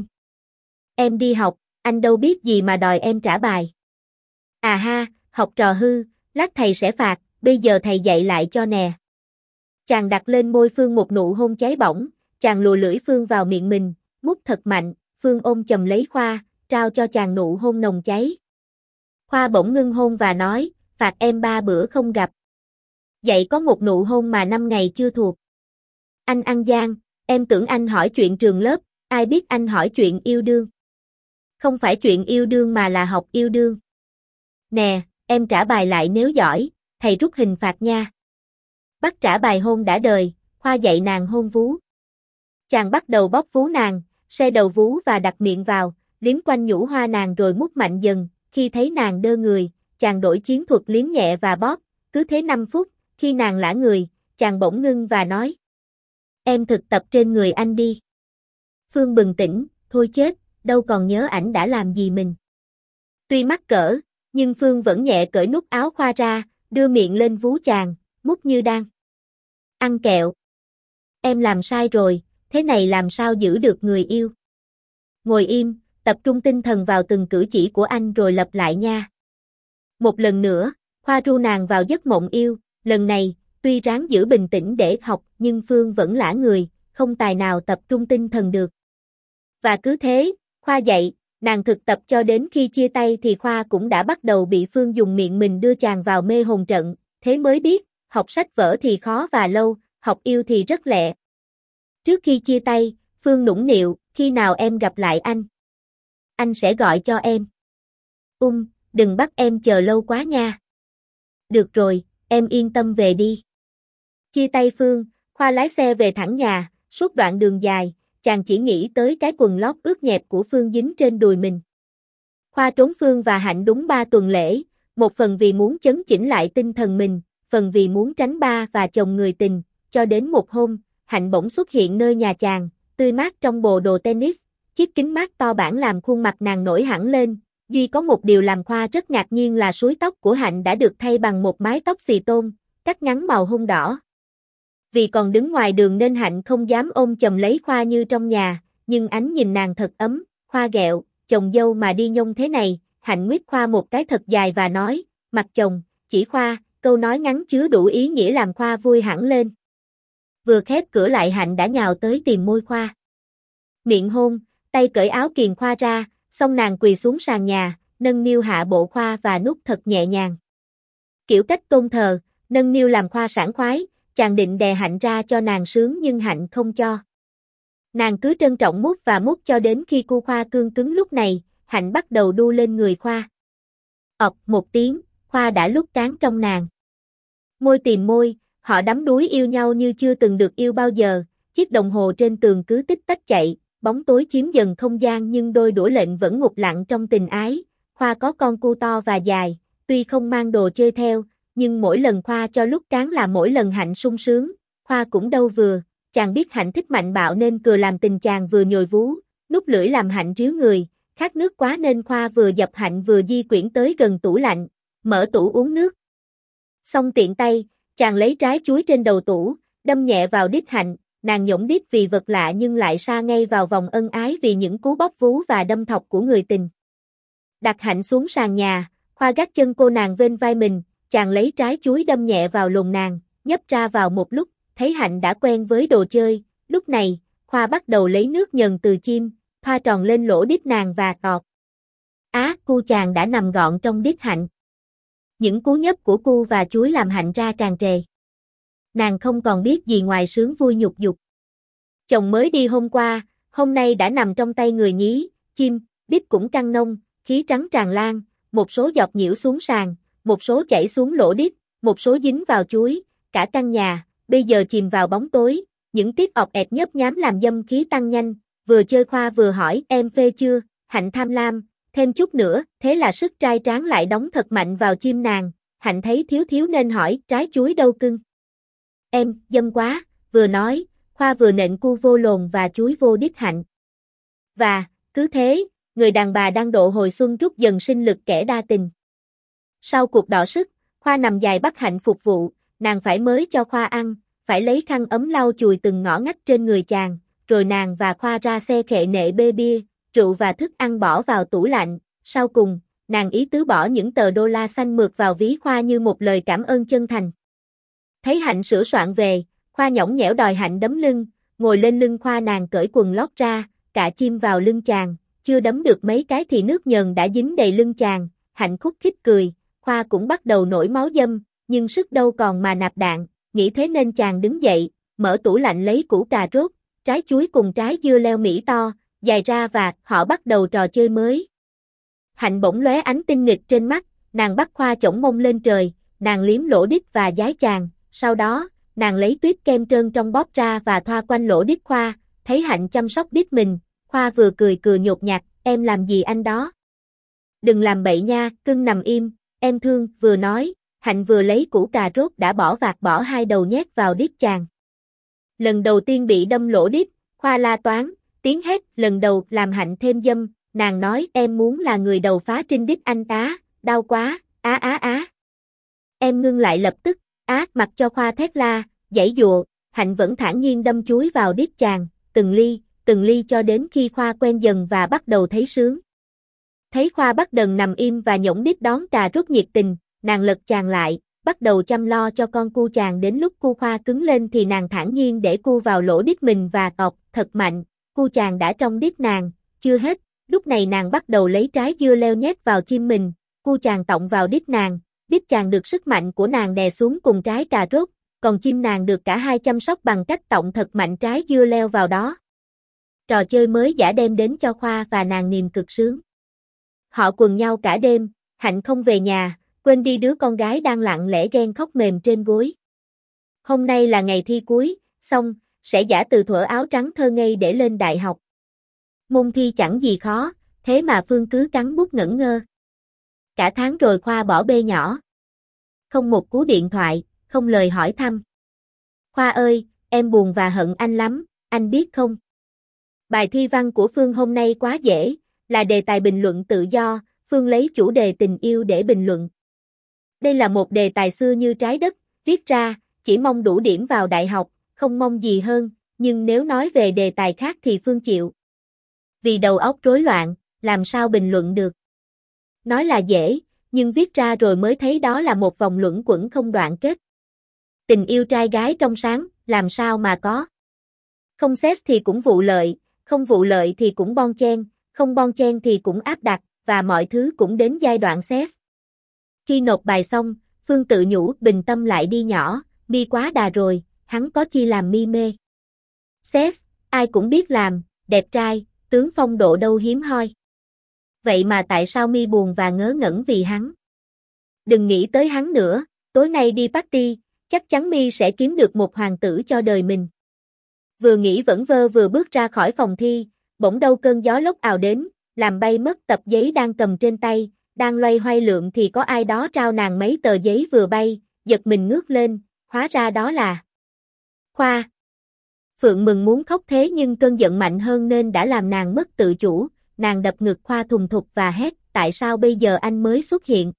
Em đi học, anh đâu biết gì mà đòi em trả bài. À ha, học trò hư, lát thầy sẽ phạt, bây giờ thầy dạy lại cho nè. Chàng đặt lên môi Phương một nụ hôn cháy bỏng, chàng lùa lưỡi Phương vào miệng mình, mút thật mạnh, Phương ôm chầm lấy Khoa, trao cho chàng nụ hôn nồng cháy. Khoa bỗng ngưng hôn và nói, phạt em ba bữa không gặp. Dạy có một nụ hôn mà năm ngày chưa thuộc. Anh ăn gian, em tưởng anh hỏi chuyện trường lớp, ai biết anh hỏi chuyện yêu đương. Không phải chuyện yêu đương mà là học yêu đương. Nè, em trả bài lại nếu giỏi, thầy rút hình phạt nha. Bắt trả bài hôn đã đời, Khoa dạy nàng hôn vú. Chàng bắt đầu bóp vú nàng, xe đầu vú và đặt miệng vào, liếm quanh nhũ hoa nàng rồi mút mạnh dần, khi thấy nàng đơ người, chàng đổi chiến thuật liếm nhẹ và bóp, cứ thế năm phút, khi nàng lả người, chàng bỗng ngưng và nói. Em thực tập trên người anh đi. Phương bừng tỉnh, thôi chết, đâu còn nhớ ảnh đã làm gì mình. Tuy mắc cỡ, nhưng Phương vẫn nhẹ cởi nút áo Khoa ra, đưa miệng lên vú chàng, mút như đang ăn kẹo. Em làm sai rồi, thế này làm sao giữ được người yêu. Ngồi im, tập trung tinh thần vào từng cử chỉ của anh rồi lặp lại nha. Một lần nữa, Khoa ru nàng vào giấc mộng yêu, lần này, tuy ráng giữ bình tĩnh để học nhưng Phương vẫn lả người, không tài nào tập trung tinh thần được. Và cứ thế, Khoa dạy, nàng thực tập cho đến khi chia tay thì Khoa cũng đã bắt đầu bị Phương dùng miệng mình đưa chàng vào mê hồn trận, thế mới biết, học sách vở thì khó và lâu, học yêu thì rất lẹ. Trước khi chia tay, Phương nũng nịu, khi nào em gặp lại anh? Anh sẽ gọi cho em. Um, đừng bắt em chờ lâu quá nha. Được rồi, em yên tâm về đi. Chia tay Phương, Khoa lái xe về thẳng nhà, suốt đoạn đường dài, chàng chỉ nghĩ tới cái quần lót ướt nhẹp của Phương dính trên đùi mình. Khoa trốn Phương và Hạnh đúng ba tuần lễ, một phần vì muốn chấn chỉnh lại tinh thần mình, phần vì muốn tránh ba và chồng người tình, cho đến một hôm, Hạnh bỗng xuất hiện nơi nhà chàng, tươi mát trong bộ đồ tennis, chiếc kính mát to bản làm khuôn mặt nàng nổi hẳn lên, duy có một điều làm Khoa rất ngạc nhiên là suối tóc của Hạnh đã được thay bằng một mái tóc xì tôm, cắt ngắn màu hung đỏ. Vì còn đứng ngoài đường nên Hạnh không dám ôm chầm lấy Khoa như trong nhà, nhưng ánh nhìn nàng thật ấm, Khoa ghẹo, chồng dâu mà đi nhông thế này, Hạnh nguyết Khoa một cái thật dài và nói, mặt chồng, chỉ Khoa, câu nói ngắn chứa đủ ý nghĩa làm Khoa vui hẳn lên. Vừa khép cửa lại Hạnh đã nhào tới tìm môi Khoa. Miệng hôn, tay cởi áo kiền Khoa ra, xong nàng quỳ xuống sàn nhà, nâng niu hạ bộ Khoa và nút thật nhẹ nhàng. Kiểu cách tôn thờ, nâng niu làm Khoa sảng khoái, chàng định đè Hạnh ra cho nàng sướng nhưng Hạnh không cho. Nàng cứ trân trọng mút và mút cho đến khi cu Khoa cương cứng lúc này, Hạnh bắt đầu đu lên người Khoa. ọc một tiếng, Khoa đã lúc cán trong nàng. Môi tìm môi, họ đắm đuối yêu nhau như chưa từng được yêu bao giờ, chiếc đồng hồ trên tường cứ tích tách chạy, bóng tối chiếm dần không gian nhưng đôi đũa lệnh vẫn ngục lặng trong tình ái. Khoa có con cu to và dài, tuy không mang đồ chơi theo, nhưng mỗi lần Khoa cho lúc cán là mỗi lần Hạnh sung sướng, Khoa cũng đâu vừa, chàng biết Hạnh thích mạnh bạo nên cười làm tình chàng vừa nhồi vú, nút lưỡi làm Hạnh ríu người, khát nước quá nên Khoa vừa dập Hạnh vừa di quyển tới gần tủ lạnh, mở tủ uống nước. Xong tiện tay, chàng lấy trái chuối trên đầu tủ, đâm nhẹ vào đít Hạnh, nàng nhổn đít vì vật lạ nhưng lại sa ngay vào vòng ân ái vì những cú bóp vú và đâm thọc của người tình. Đặt Hạnh xuống sàn nhà, Khoa gác chân cô nàng bên vai mình, chàng lấy trái chuối đâm nhẹ vào lồng nàng, nhấp ra vào một lúc, thấy Hạnh đã quen với đồ chơi, lúc này, Khoa bắt đầu lấy nước nhờn từ chim, thoa tròn lên lỗ đít nàng và tọt. Á, cu chàng đã nằm gọn trong đít Hạnh. Những cú nhấp của cu và chuối làm Hạnh ra tràn trề. Nàng không còn biết gì ngoài sướng vui nhục dục. Chồng mới đi hôm qua, hôm nay đã nằm trong tay người nhí, chim, đít cũng căng nông, khí trắng tràn lan, một số giọt nhiễu xuống sàn, một số chảy xuống lỗ đít, một số dính vào chuối, cả căn nhà, bây giờ chìm vào bóng tối, những tiết ọp ẹp nhớp nhám làm dâm khí tăng nhanh, vừa chơi Khoa vừa hỏi em phê chưa, Hạnh tham lam, thêm chút nữa, thế là sức trai tráng lại đóng thật mạnh vào chim nàng, Hạnh thấy thiếu thiếu nên hỏi trái chuối đâu cưng. Em, dâm quá, vừa nói, Khoa vừa nện cu vô lồn và chuối vô đít Hạnh. Và, cứ thế, người đàn bà đang độ hồi xuân rút dần sinh lực kẻ đa tình. Sau cuộc đọ sức, Khoa nằm dài bắt Hạnh phục vụ, nàng phải mới cho Khoa ăn, phải lấy khăn ấm lau chùi từng ngõ ngách trên người chàng, rồi nàng và Khoa ra xe khệ nệ bê bia, rượu và thức ăn bỏ vào tủ lạnh, sau cùng, nàng ý tứ bỏ những tờ đô la xanh mượt vào ví Khoa như một lời cảm ơn chân thành. Thấy Hạnh sửa soạn về, Khoa nhõng nhẽo đòi Hạnh đấm lưng, ngồi lên lưng Khoa nàng cởi quần lót ra, cả chim vào lưng chàng, chưa đấm được mấy cái thì nước nhờn đã dính đầy lưng chàng, Hạnh khúc khích cười, Khoa cũng bắt đầu nổi máu dâm, nhưng sức đâu còn mà nạp đạn, nghĩ thế nên chàng đứng dậy, mở tủ lạnh lấy củ cà rốt, trái chuối cùng trái dưa leo Mỹ to, dài ra và họ bắt đầu trò chơi mới. Hạnh bỗng lóe ánh tinh nghịch trên mắt, nàng bắt Khoa chổng mông lên trời, nàng liếm lỗ đít và dái chàng, sau đó, nàng lấy tuyết kem trơn trong bóp ra và thoa quanh lỗ đít Khoa, thấy Hạnh chăm sóc đít mình, Khoa vừa cười cười nhột nhạt, em làm gì anh đó? Đừng làm bậy nha, cưng nằm im, em thương, vừa nói, Hạnh vừa lấy củ cà rốt đã bỏ vạt bỏ hai đầu nhét vào đít chàng. Lần đầu tiên bị đâm lỗ đít, Khoa la toáng, tiếng hét lần đầu làm Hạnh thêm dâm, nàng nói em muốn là người đầu phá trên đít anh á, đau quá, á á á. Em ngưng lại lập tức, á, mặc cho Khoa thét la, giãy giụa, Hạnh vẫn thản nhiên đâm chuối vào đít chàng, từng ly, từng ly cho đến khi Khoa quen dần và bắt đầu thấy sướng. Thấy Khoa bắt đần nằm im và nhõng đít đón cà rốt nhiệt tình, nàng lật chàng lại, bắt đầu chăm lo cho con cu chàng đến lúc cu Khoa cứng lên thì nàng thản nhiên để cu vào lỗ đít mình và cọt thật mạnh, cu chàng đã trong đít nàng, chưa hết, lúc này nàng bắt đầu lấy trái dưa leo nhét vào chim mình, cu chàng tọng vào đít nàng, đít chàng được sức mạnh của nàng đè xuống cùng trái cà rốt, còn chim nàng được cả hai chăm sóc bằng cách tọng thật mạnh trái dưa leo vào đó. Trò chơi mới giả đem đến cho Khoa và nàng niềm cực sướng. Họ quần nhau cả đêm, Hạnh không về nhà, quên đi đứa con gái đang lặng lẽ ghen khóc mềm trên gối. Hôm nay là ngày thi cuối, xong, sẽ giả từ thuở áo trắng thơ ngây để lên đại học. Môn thi chẳng gì khó, thế mà Phương cứ cắn bút ngẩn ngơ. Cả tháng rồi Khoa bỏ bê nhỏ. Không một cú điện thoại, không lời hỏi thăm. Khoa ơi, em buồn và hận anh lắm, anh biết không? Bài thi văn của Phương hôm nay quá dễ, là đề tài bình luận tự do, Phương lấy chủ đề tình yêu để bình luận. Đây là một đề tài xưa như trái đất, viết ra, chỉ mong đủ điểm vào đại học, không mong gì hơn, nhưng nếu nói về đề tài khác thì Phương chịu. Vì đầu óc rối loạn, làm sao bình luận được. Nói là dễ, nhưng viết ra rồi mới thấy đó là một vòng luẩn quẩn không đoạn kết. Tình yêu trai gái trong sáng, làm sao mà có. Không sex thì cũng vụ lợi, không vụ lợi thì cũng bon chen, không bon chen thì cũng áp đặt, và mọi thứ cũng đến giai đoạn sex. Khi nộp bài xong, Phương tự nhủ bình tâm lại đi nhỏ, mi quá đà rồi, hắn có chi làm mi mê. Sex, ai cũng biết làm, đẹp trai, tướng phong độ đâu hiếm hoi. Vậy mà tại sao mi buồn và ngớ ngẩn vì hắn? Đừng nghĩ tới hắn nữa, tối nay đi party, chắc chắn mi sẽ kiếm được một hoàng tử cho đời mình. Vừa nghĩ vẩn vơ vừa bước ra khỏi phòng thi, bỗng đâu cơn gió lốc ào đến, làm bay mất tập giấy đang cầm trên tay, đang loay hoay lượm thì có ai đó trao nàng mấy tờ giấy vừa bay, giật mình ngước lên, hóa ra đó là Khoa. Phượng mừng muốn khóc thế nhưng cơn giận mạnh hơn nên đã làm nàng mất tự chủ, nàng đập ngực Khoa thùng thục và hét, tại sao bây giờ anh mới xuất hiện?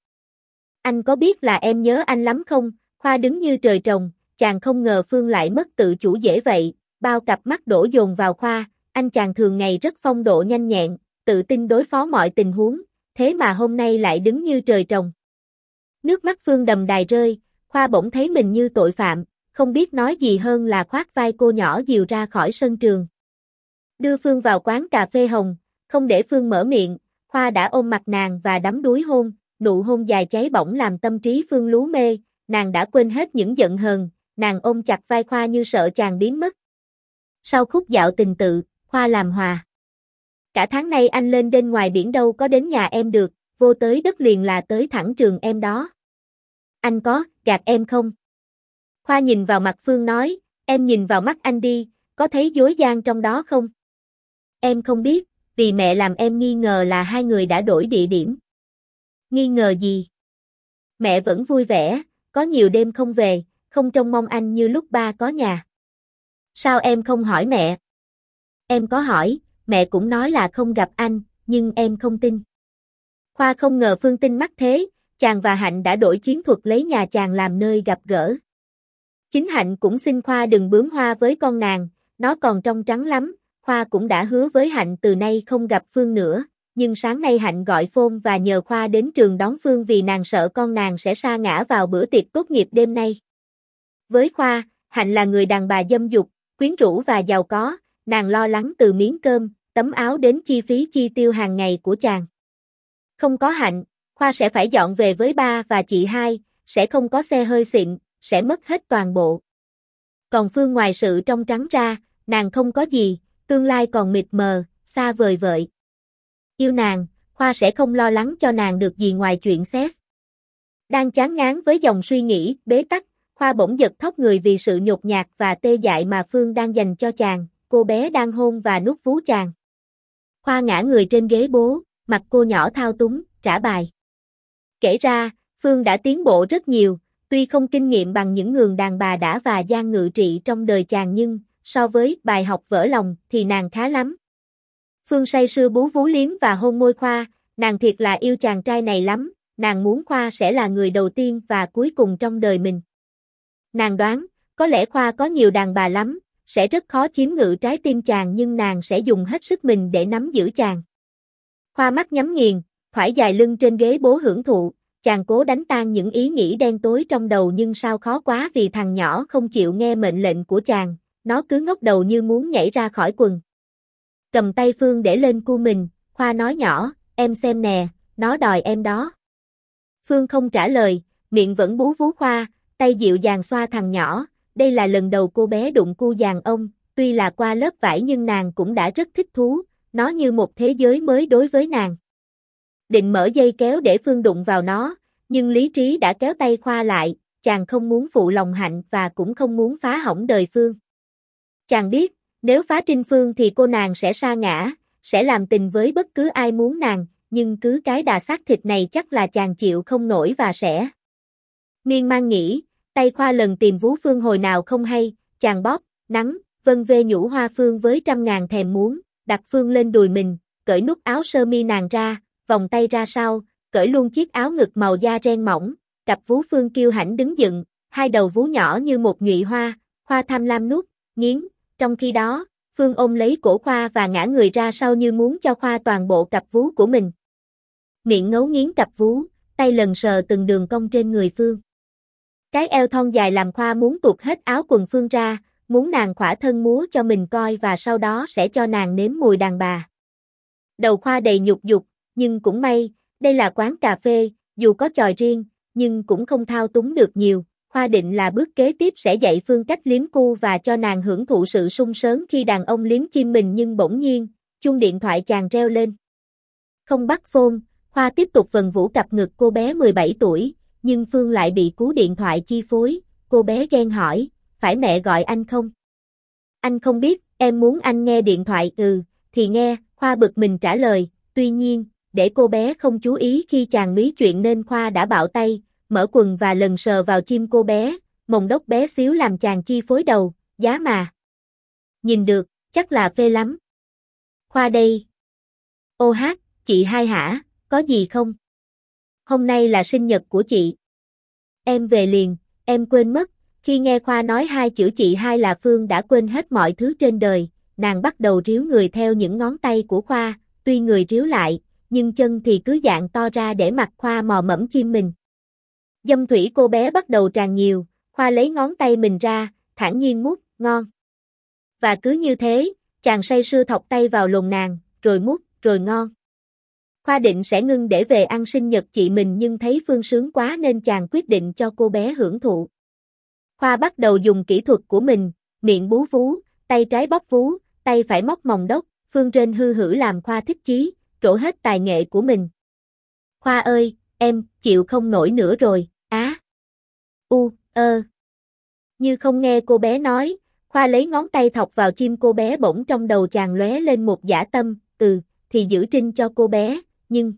Anh có biết là em nhớ anh lắm không? Khoa đứng như trời trồng, chàng không ngờ Phương lại mất tự chủ dễ vậy, bao cặp mắt đổ dồn vào Khoa, anh chàng thường ngày rất phong độ nhanh nhẹn, tự tin đối phó mọi tình huống, thế mà hôm nay lại đứng như trời trồng. Nước mắt Phương đầm đài rơi, Khoa bỗng thấy mình như tội phạm, không biết nói gì hơn là khoác vai cô nhỏ dìu ra khỏi sân trường. Đưa Phương vào quán cà phê hồng, không để Phương mở miệng, Khoa đã ôm mặt nàng và đắm đuối hôn, nụ hôn dài cháy bỏng làm tâm trí Phương lú mê, nàng đã quên hết những giận hờn, nàng ôm chặt vai Khoa như sợ chàng biến mất. Sau khúc dạo tình tự, Khoa làm hòa. Cả tháng nay anh lên đên ngoài biển đâu có đến nhà em được, vô tới đất liền là tới thẳng trường em đó. Anh có, gạt em không? Khoa nhìn vào mặt Phương nói, em nhìn vào mắt anh đi, có thấy dối gian trong đó không? Em không biết, vì mẹ làm em nghi ngờ là hai người đã đổi địa điểm. Nghi ngờ gì? Mẹ vẫn vui vẻ, có nhiều đêm không về, không trông mong anh như lúc ba có nhà. Sao em không hỏi mẹ? Em có hỏi, mẹ cũng nói là không gặp anh, nhưng em không tin. Khoa không ngờ Phương tin mắt thế, chàng và Hạnh đã đổi chiến thuật lấy nhà chàng làm nơi gặp gỡ. Chính Hạnh cũng xin Khoa đừng bướm hoa với con nàng, nó còn trong trắng lắm, Khoa cũng đã hứa với Hạnh từ nay không gặp Phương nữa, nhưng sáng nay Hạnh gọi phone và nhờ Khoa đến trường đón Phương vì nàng sợ con nàng sẽ sa ngã vào bữa tiệc tốt nghiệp đêm nay. Với Khoa, Hạnh là người đàn bà dâm dục, quyến rũ và giàu có, nàng lo lắng từ miếng cơm, tấm áo đến chi phí chi tiêu hàng ngày của chàng. Không có Hạnh, Khoa sẽ phải dọn về với ba và chị hai, sẽ không có xe hơi xịn, sẽ mất hết toàn bộ. Còn Phương ngoài sự trong trắng ra, nàng không có gì, tương lai còn mịt mờ, xa vời vợi. Yêu nàng, Khoa sẽ không lo lắng cho nàng được gì ngoài chuyện sex. Đang chán ngán với dòng suy nghĩ, bế tắc, Khoa bỗng giật thót người vì sự nhột nhạt và tê dại mà Phương đang dành cho chàng, cô bé đang hôn và nuốt vú chàng. Khoa ngã người trên ghế bố, mặt cô nhỏ thao túng, trả bài. Kể ra, Phương đã tiến bộ rất nhiều, tuy không kinh nghiệm bằng những người đàn bà đã và gian ngự trị trong đời chàng nhưng, so với bài học vỡ lòng thì nàng khá lắm. Phương say sưa bú vú liếm và hôn môi Khoa, nàng thiệt là yêu chàng trai này lắm, nàng muốn Khoa sẽ là người đầu tiên và cuối cùng trong đời mình. Nàng đoán, có lẽ Khoa có nhiều đàn bà lắm, sẽ rất khó chiếm ngự trái tim chàng nhưng nàng sẽ dùng hết sức mình để nắm giữ chàng. Khoa mắt nhắm nghiền, thoải dài lưng trên ghế bố hưởng thụ, chàng cố đánh tan những ý nghĩ đen tối trong đầu nhưng sao khó quá vì thằng nhỏ không chịu nghe mệnh lệnh của chàng, nó cứ ngóc đầu như muốn nhảy ra khỏi quần. Cầm tay Phương để lên cu mình, Khoa nói nhỏ, em xem nè, nó đòi em đó. Phương không trả lời, miệng vẫn bú vú Khoa, tay dịu dàng xoa thằng nhỏ, đây là lần đầu cô bé đụng cu giàng ông, tuy là qua lớp vải nhưng nàng cũng đã rất thích thú, nó như một thế giới mới đối với nàng. Định mở dây kéo để Phương đụng vào nó, nhưng lý trí đã kéo tay Khoa lại, chàng không muốn phụ lòng hạnh và cũng không muốn phá hỏng đời Phương. Chàng biết, nếu phá trinh Phương thì cô nàng sẽ sa ngã, sẽ làm tình với bất cứ ai muốn nàng, nhưng cứ cái đà xác thịt này chắc là chàng chịu không nổi và sẽ. Miên man nghĩ, tay Khoa lần tìm vú Phương hồi nào không hay, chàng bóp, nắng, vân vê nhũ hoa Phương với trăm ngàn thèm muốn, đặt Phương lên đùi mình, cởi nút áo sơ mi nàng ra, vòng tay ra sau, cởi luôn chiếc áo ngực màu da ren mỏng, cặp vú Phương kiêu hãnh đứng dựng, hai đầu vú nhỏ như một nhụy hoa, Khoa tham lam nuốt, nghiến, trong khi đó, Phương ôm lấy cổ Khoa và ngã người ra sau như muốn cho Khoa toàn bộ cặp vú của mình. Miệng ngấu nghiến cặp vú, tay lần sờ từng đường cong trên người Phương. Cái eo thon dài làm Khoa muốn tuột hết áo quần Phương ra, muốn nàng khỏa thân múa cho mình coi và sau đó sẽ cho nàng nếm mùi đàn bà. Đầu Khoa đầy nhục dục, nhưng cũng may, đây là quán cà phê, dù có chòi riêng, nhưng cũng không thao túng được nhiều. Khoa định là bước kế tiếp sẽ dạy Phương cách liếm cu và cho nàng hưởng thụ sự sung sướng khi đàn ông liếm chim mình nhưng bỗng nhiên, chuông điện thoại chàng reo lên. Không bắt phone, Khoa tiếp tục vần vũ cặp ngực cô bé mười bảy tuổi, nhưng Phương lại bị cú điện thoại chi phối, cô bé ghen hỏi, phải mẹ gọi anh không? Anh không biết, em muốn anh nghe điện thoại ừ, thì nghe, Khoa bực mình trả lời, tuy nhiên, để cô bé không chú ý khi chàng nói chuyện nên Khoa đã bạo tay, mở quần và lần sờ vào chim cô bé, mồng đốc bé xíu làm chàng chi phối đầu, giá mà. Nhìn được, chắc là phê lắm. Khoa đây. Ô hát, chị hai hả, có gì không? Hôm nay là sinh nhật của chị. Em về liền, em quên mất, khi nghe Khoa nói hai chữ chị hai là Phương đã quên hết mọi thứ trên đời, nàng bắt đầu ríu người theo những ngón tay của Khoa, tuy người ríu lại, nhưng chân thì cứ dạng to ra để mặc Khoa mò mẫm chim mình. Dâm thủy cô bé bắt đầu tràn nhiều, Khoa lấy ngón tay mình ra, thản nhiên mút, ngon. Và cứ như thế, chàng say sưa thọc tay vào lồn nàng, rồi mút, rồi ngon. Khoa định sẽ ngưng để về ăn sinh nhật chị mình nhưng thấy Phương sướng quá nên chàng quyết định cho cô bé hưởng thụ. Khoa bắt đầu dùng kỹ thuật của mình, miệng bú vú, tay trái bóp vú, tay phải móc mồng đốc, Phương rên hư hử làm Khoa thích chí, trổ hết tài nghệ của mình. Khoa ơi, em, chịu không nổi nữa rồi, á. U, ơ. Như không nghe cô bé nói, Khoa lấy ngón tay thọc vào chim cô bé bỗng trong đầu chàng lóe lên một dã tâm, ừ, thì giữ trinh cho cô bé, nhưng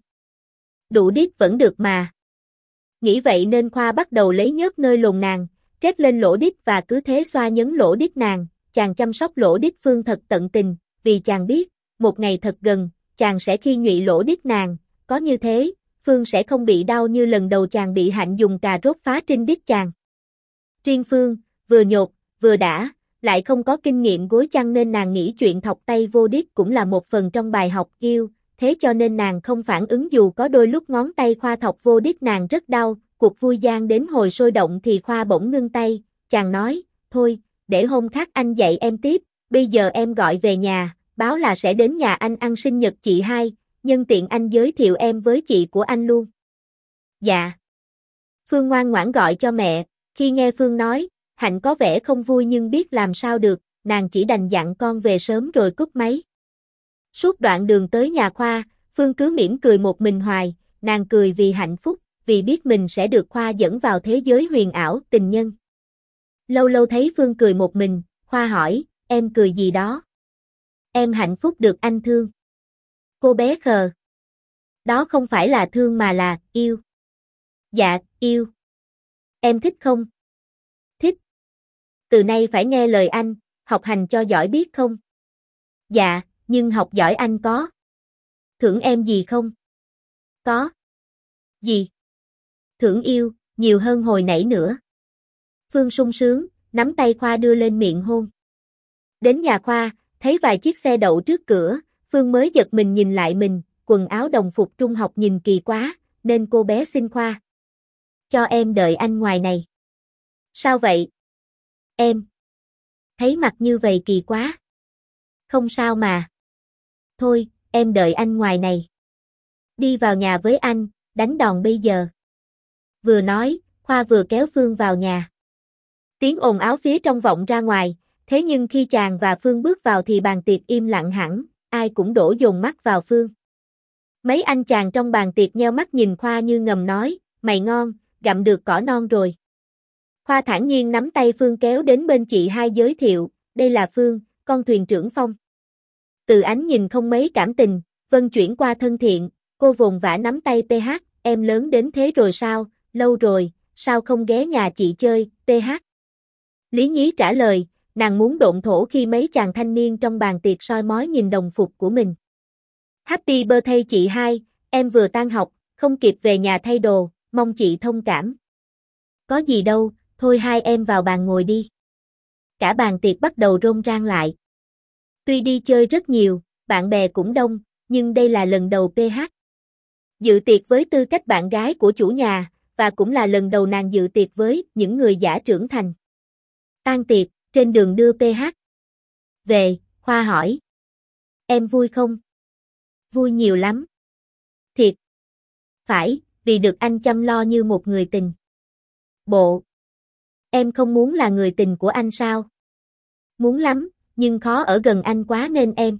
đủ đít vẫn được mà. Nghĩ vậy nên Khoa bắt đầu lấy nhớt nơi lồn nàng, trét lên lỗ đít và cứ thế xoa nhấn lỗ đít nàng, chàng chăm sóc lỗ đít Phương thật tận tình, vì chàng biết, một ngày thật gần, chàng sẽ khi nhụy lỗ đít nàng, có như thế, Phương sẽ không bị đau như lần đầu chàng bị Hạnh dùng cà rốt phá trinh đít chàng. Riêng Phương, vừa nhột, vừa đã, lại không có kinh nghiệm gối chăn nên nàng nghĩ chuyện thọc tay vô đít cũng là một phần trong bài học yêu, thế cho nên nàng không phản ứng dù có đôi lúc ngón tay Khoa thọc vô đít nàng rất đau, cuộc vui gian đến hồi sôi động thì Khoa bỗng ngưng tay, chàng nói, thôi, để hôm khác anh dạy em tiếp, bây giờ em gọi về nhà, báo là sẽ đến nhà anh ăn sinh nhật chị hai, nhân tiện anh giới thiệu em với chị của anh luôn. Dạ. Phương ngoan ngoãn gọi cho mẹ, khi nghe Phương nói, Hạnh có vẻ không vui nhưng biết làm sao được, nàng chỉ đành dặn con về sớm rồi cúp máy. Suốt đoạn đường tới nhà Khoa, Phương cứ mỉm cười một mình hoài, nàng cười vì hạnh phúc, vì biết mình sẽ được Khoa dẫn vào thế giới huyền ảo, tình nhân. Lâu lâu thấy Phương cười một mình, Khoa hỏi, em cười gì đó? Em hạnh phúc được anh thương. Cô bé khờ. Đó không phải là thương mà là, yêu. Dạ, yêu. Em thích không? Thích. Từ nay phải nghe lời anh, học hành cho giỏi biết không? Dạ, nhưng học giỏi anh có thưởng em gì không? Có. Gì? Thưởng yêu, nhiều hơn hồi nãy nữa. Phương sung sướng, nắm tay Khoa đưa lên miệng hôn. Đến nhà Khoa, thấy vài chiếc xe đậu trước cửa, Phương mới giật mình nhìn lại mình, quần áo đồng phục trung học nhìn kỳ quá, nên cô bé xin Khoa. Cho em đợi anh ngoài này. Sao vậy? Em thấy mặt như vậy kỳ quá. Không sao mà. Thôi, em đợi anh ngoài này. Đi vào nhà với anh, đánh đòn bây giờ. Vừa nói, Khoa vừa kéo Phương vào nhà. Tiếng ồn ào phía trong vọng ra ngoài, thế nhưng khi chàng và Phương bước vào thì bàn tiệc im lặng hẳn, ai cũng đổ dồn mắt vào Phương. Mấy anh chàng trong bàn tiệc nheo mắt nhìn Khoa như ngầm nói, mày ngon, gặm được cỏ non rồi. Khoa thản nhiên nắm tay Phương kéo đến bên chị hai giới thiệu, đây là Phương, con thuyền trưởng Phong. Từ ánh nhìn không mấy cảm tình, Vân chuyển qua thân thiện, cô vồn vã nắm tay pê hát, em lớn đến thế rồi sao, lâu rồi, sao không ghé nhà chị chơi, pê hát. Lý Nhí trả lời, nàng muốn độn thổ khi mấy chàng thanh niên trong bàn tiệc soi mói nhìn đồng phục của mình. Happy birthday chị hai, em vừa tan học, không kịp về nhà thay đồ, mong chị thông cảm. Có gì đâu, thôi hai em vào bàn ngồi đi. Cả bàn tiệc bắt đầu rôm rang lại. Tuy đi chơi rất nhiều, bạn bè cũng đông, nhưng đây là lần đầu pê hát dự tiệc với tư cách bạn gái của chủ nhà, và cũng là lần đầu nàng dự tiệc với những người giả trưởng thành. Tan tiệc, trên đường đưa pê hát về, Khoa hỏi. Em vui không? Vui nhiều lắm. Thiệt. Phải, vì được anh chăm lo như một người tình. Bộ. Em không muốn là người tình của anh sao? Muốn lắm, nhưng khó ở gần anh quá nên em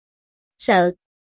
sợ.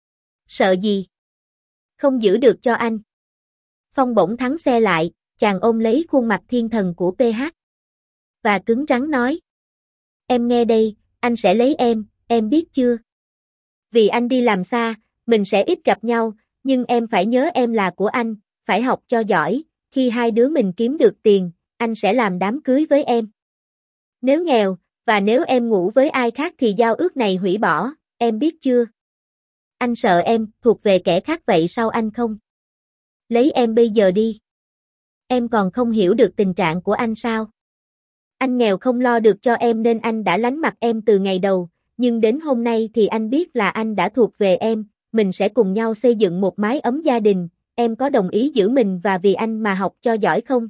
Sợ gì? Không giữ được cho anh. Phong bỗng thắng xe lại, chàng ôm lấy khuôn mặt thiên thần của pê hát. Và cứng rắn nói. Em nghe đây, anh sẽ lấy em, em biết chưa? Vì anh đi làm xa, mình sẽ ít gặp nhau, nhưng em phải nhớ em là của anh, phải học cho giỏi, khi hai đứa mình kiếm được tiền, anh sẽ làm đám cưới với em. Nếu nghèo, và nếu em ngủ với ai khác thì giao ước này hủy bỏ, em biết chưa? Anh sợ em thuộc về kẻ khác vậy sao anh không? Lấy em bây giờ đi. Em còn không hiểu được tình trạng của anh sao? Anh nghèo không lo được cho em nên anh đã lánh mặt em từ ngày đầu, nhưng đến hôm nay thì anh biết là anh đã thuộc về em, mình sẽ cùng nhau xây dựng một mái ấm gia đình, em có đồng ý giữ mình và vì anh mà học cho giỏi không?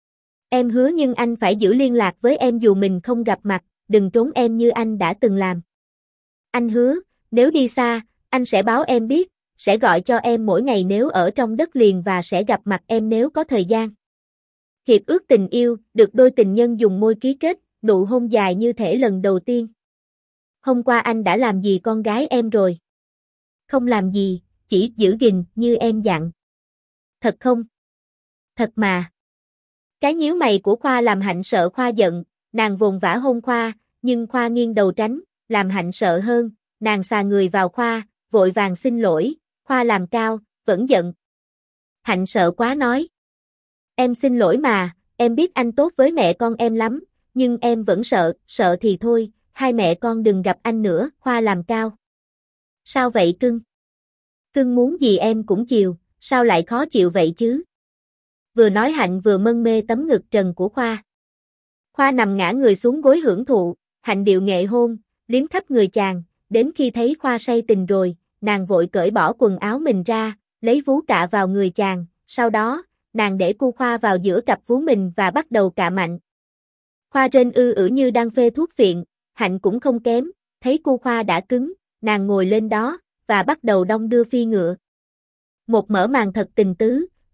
Em hứa nhưng anh phải giữ liên lạc với em dù mình không gặp mặt, đừng trốn em như anh đã từng làm. Anh hứa, nếu đi xa, anh sẽ báo em biết, sẽ gọi cho em mỗi ngày nếu ở trong đất liền và sẽ gặp mặt em nếu có thời gian. Hiệp ước tình yêu, được đôi tình nhân dùng môi ký kết, nụ hôn dài như thể lần đầu tiên. Hôm qua anh đã làm gì con gái em rồi? Không làm gì, chỉ giữ gìn như em dặn. Thật không? Thật mà. Cái nhíu mày của Khoa làm Hạnh sợ Khoa giận, nàng vồn vã hôn Khoa, nhưng Khoa nghiêng đầu tránh, làm Hạnh sợ hơn, nàng xà người vào Khoa, vội vàng xin lỗi, Khoa làm cao, vẫn giận. Hạnh sợ quá nói. Em xin lỗi mà, em biết anh tốt với mẹ con em lắm, nhưng em vẫn sợ, sợ thì thôi, hai mẹ con đừng gặp anh nữa, Khoa làm cao. Sao vậy cưng? Cưng muốn gì em cũng chiều, sao lại khó chịu vậy chứ? Vừa nói Hạnh vừa mân mê tấm ngực trần của Khoa. Khoa nằm ngã người xuống gối hưởng thụ, Hạnh điệu nghệ hôn, liếm khắp người chàng, đến khi thấy Khoa say tình rồi, nàng vội cởi bỏ quần áo mình ra, lấy vú cạ vào người chàng, sau đó, nàng để cu Khoa vào giữa cặp vú mình và bắt đầu cạ mạnh. Khoa rên ư ử như đang phê thuốc phiện, Hạnh cũng không kém, thấy cu Khoa đã cứng, nàng ngồi lên đó, và bắt đầu đong đưa phi ngựa. Một mở màn thật tình tứ,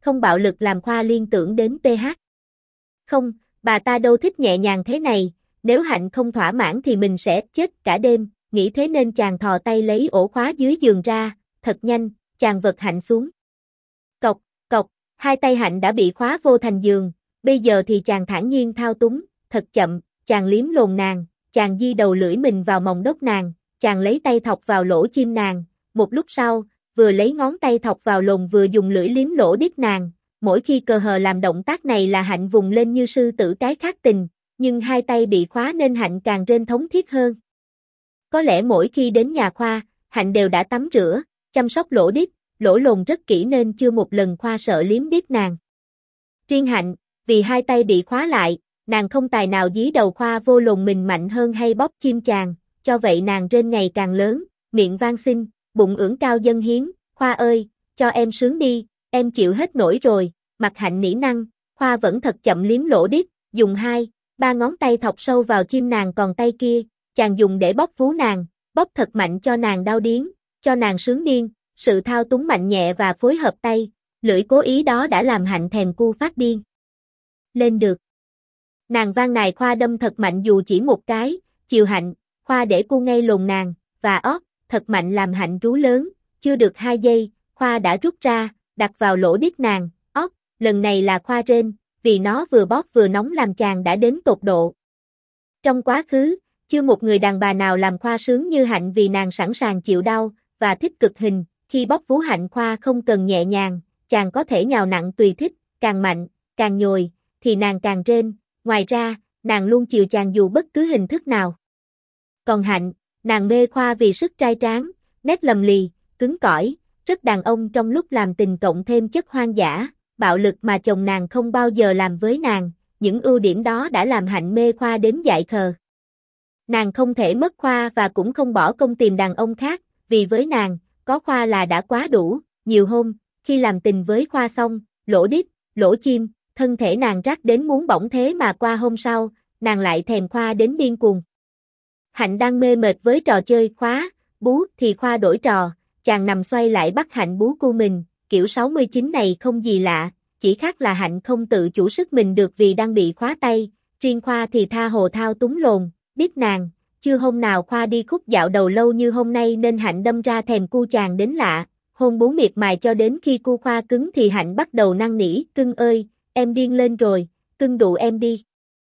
không bạo lực làm Khoa liên tưởng đến pê hát. Không, bà ta đâu thích nhẹ nhàng thế này, nếu Hạnh không thỏa mãn thì mình sẽ chết cả đêm, nghĩ thế nên chàng thò tay lấy ổ khóa dưới giường ra, thật nhanh, chàng vật Hạnh xuống. Cộc, cộc, hai tay Hạnh đã bị khóa vô thành giường, bây giờ thì chàng thản nhiên thao túng, thật chậm, chàng liếm lồn nàng, chàng di đầu lưỡi mình vào mồng đốc nàng, chàng lấy tay thọc vào lỗ chim nàng, một lúc sau, vừa lấy ngón tay thọc vào lồn vừa dùng lưỡi liếm lỗ đít nàng, mỗi khi cờ hờ làm động tác này là Hạnh vùng lên như sư tử cái khát tình, nhưng hai tay bị khóa nên Hạnh càng rên thống thiết hơn. Có lẽ mỗi khi đến nhà Khoa, Hạnh đều đã tắm rửa, chăm sóc lỗ đít, lỗ lồn rất kỹ nên chưa một lần Khoa sợ liếm đít nàng. Riêng Hạnh, vì hai tay bị khóa lại, nàng không tài nào dí đầu Khoa vô lồn mình mạnh hơn hay bóp chim chàng, cho vậy nàng rên ngày càng lớn, miệng van xin, bụng ưỡn cao dâng hiến, Khoa ơi, cho em sướng đi, em chịu hết nổi rồi, mặt Hạnh nỉ năng, Khoa vẫn thật chậm liếm lỗ đít, dùng hai, ba ngón tay thọc sâu vào chim nàng còn tay kia, chàng dùng để bóp vú nàng, bóp thật mạnh cho nàng đau điếng, cho nàng sướng điên, sự thao túng mạnh nhẹ và phối hợp tay, lưỡi cố ý đó đã làm Hạnh thèm cu phát điên. Lên được. Nàng van nài Khoa đâm thật mạnh dù chỉ một cái, chiều Hạnh, Khoa để cu ngay lồn nàng, và ót, thật mạnh làm Hạnh rú lớn, chưa được hai giây, Khoa đã rút ra, đặt vào lỗ đít nàng, ót, lần này là Khoa rên, vì nó vừa bóp vừa nóng làm chàng đã đến tột độ. Trong quá khứ, chưa một người đàn bà nào làm Khoa sướng như Hạnh vì nàng sẵn sàng chịu đau, và thích cực hình, khi bóp vú Hạnh Khoa không cần nhẹ nhàng, chàng có thể nhào nặng tùy thích, càng mạnh, càng nhồi, thì nàng càng rên, ngoài ra, nàng luôn chiều chàng dù bất cứ hình thức nào. Còn Hạnh, nàng mê Khoa vì sức trai tráng, nét lầm lì, cứng cỏi, rất đàn ông trong lúc làm tình cộng thêm chất hoang dã, bạo lực mà chồng nàng không bao giờ làm với nàng, những ưu điểm đó đã làm Hạnh mê Khoa đến dại khờ. Nàng không thể mất Khoa và cũng không bỏ công tìm đàn ông khác, vì với nàng, có Khoa là đã quá đủ, nhiều hôm, khi làm tình với Khoa xong, lỗ đít, lỗ chim, thân thể nàng rát đến muốn bỏng thế mà qua hôm sau, nàng lại thèm Khoa đến điên cuồng. Hạnh đang mê mệt với trò chơi khóa, bú thì Khoa đổi trò, chàng nằm xoay lại bắt Hạnh bú cu mình, kiểu sáu mươi chín này không gì lạ, chỉ khác là Hạnh không tự chủ sức mình được vì đang bị khóa tay, riêng Khoa thì tha hồ thao túng lồn, biết nàng, chưa hôm nào Khoa đi khúc dạo đầu lâu như hôm nay nên Hạnh đâm ra thèm cu chàng đến lạ, hôn bú miệt mài cho đến khi cu Khoa cứng thì Hạnh bắt đầu năn nỉ, cưng ơi, em điên lên rồi, cưng đụ em đi.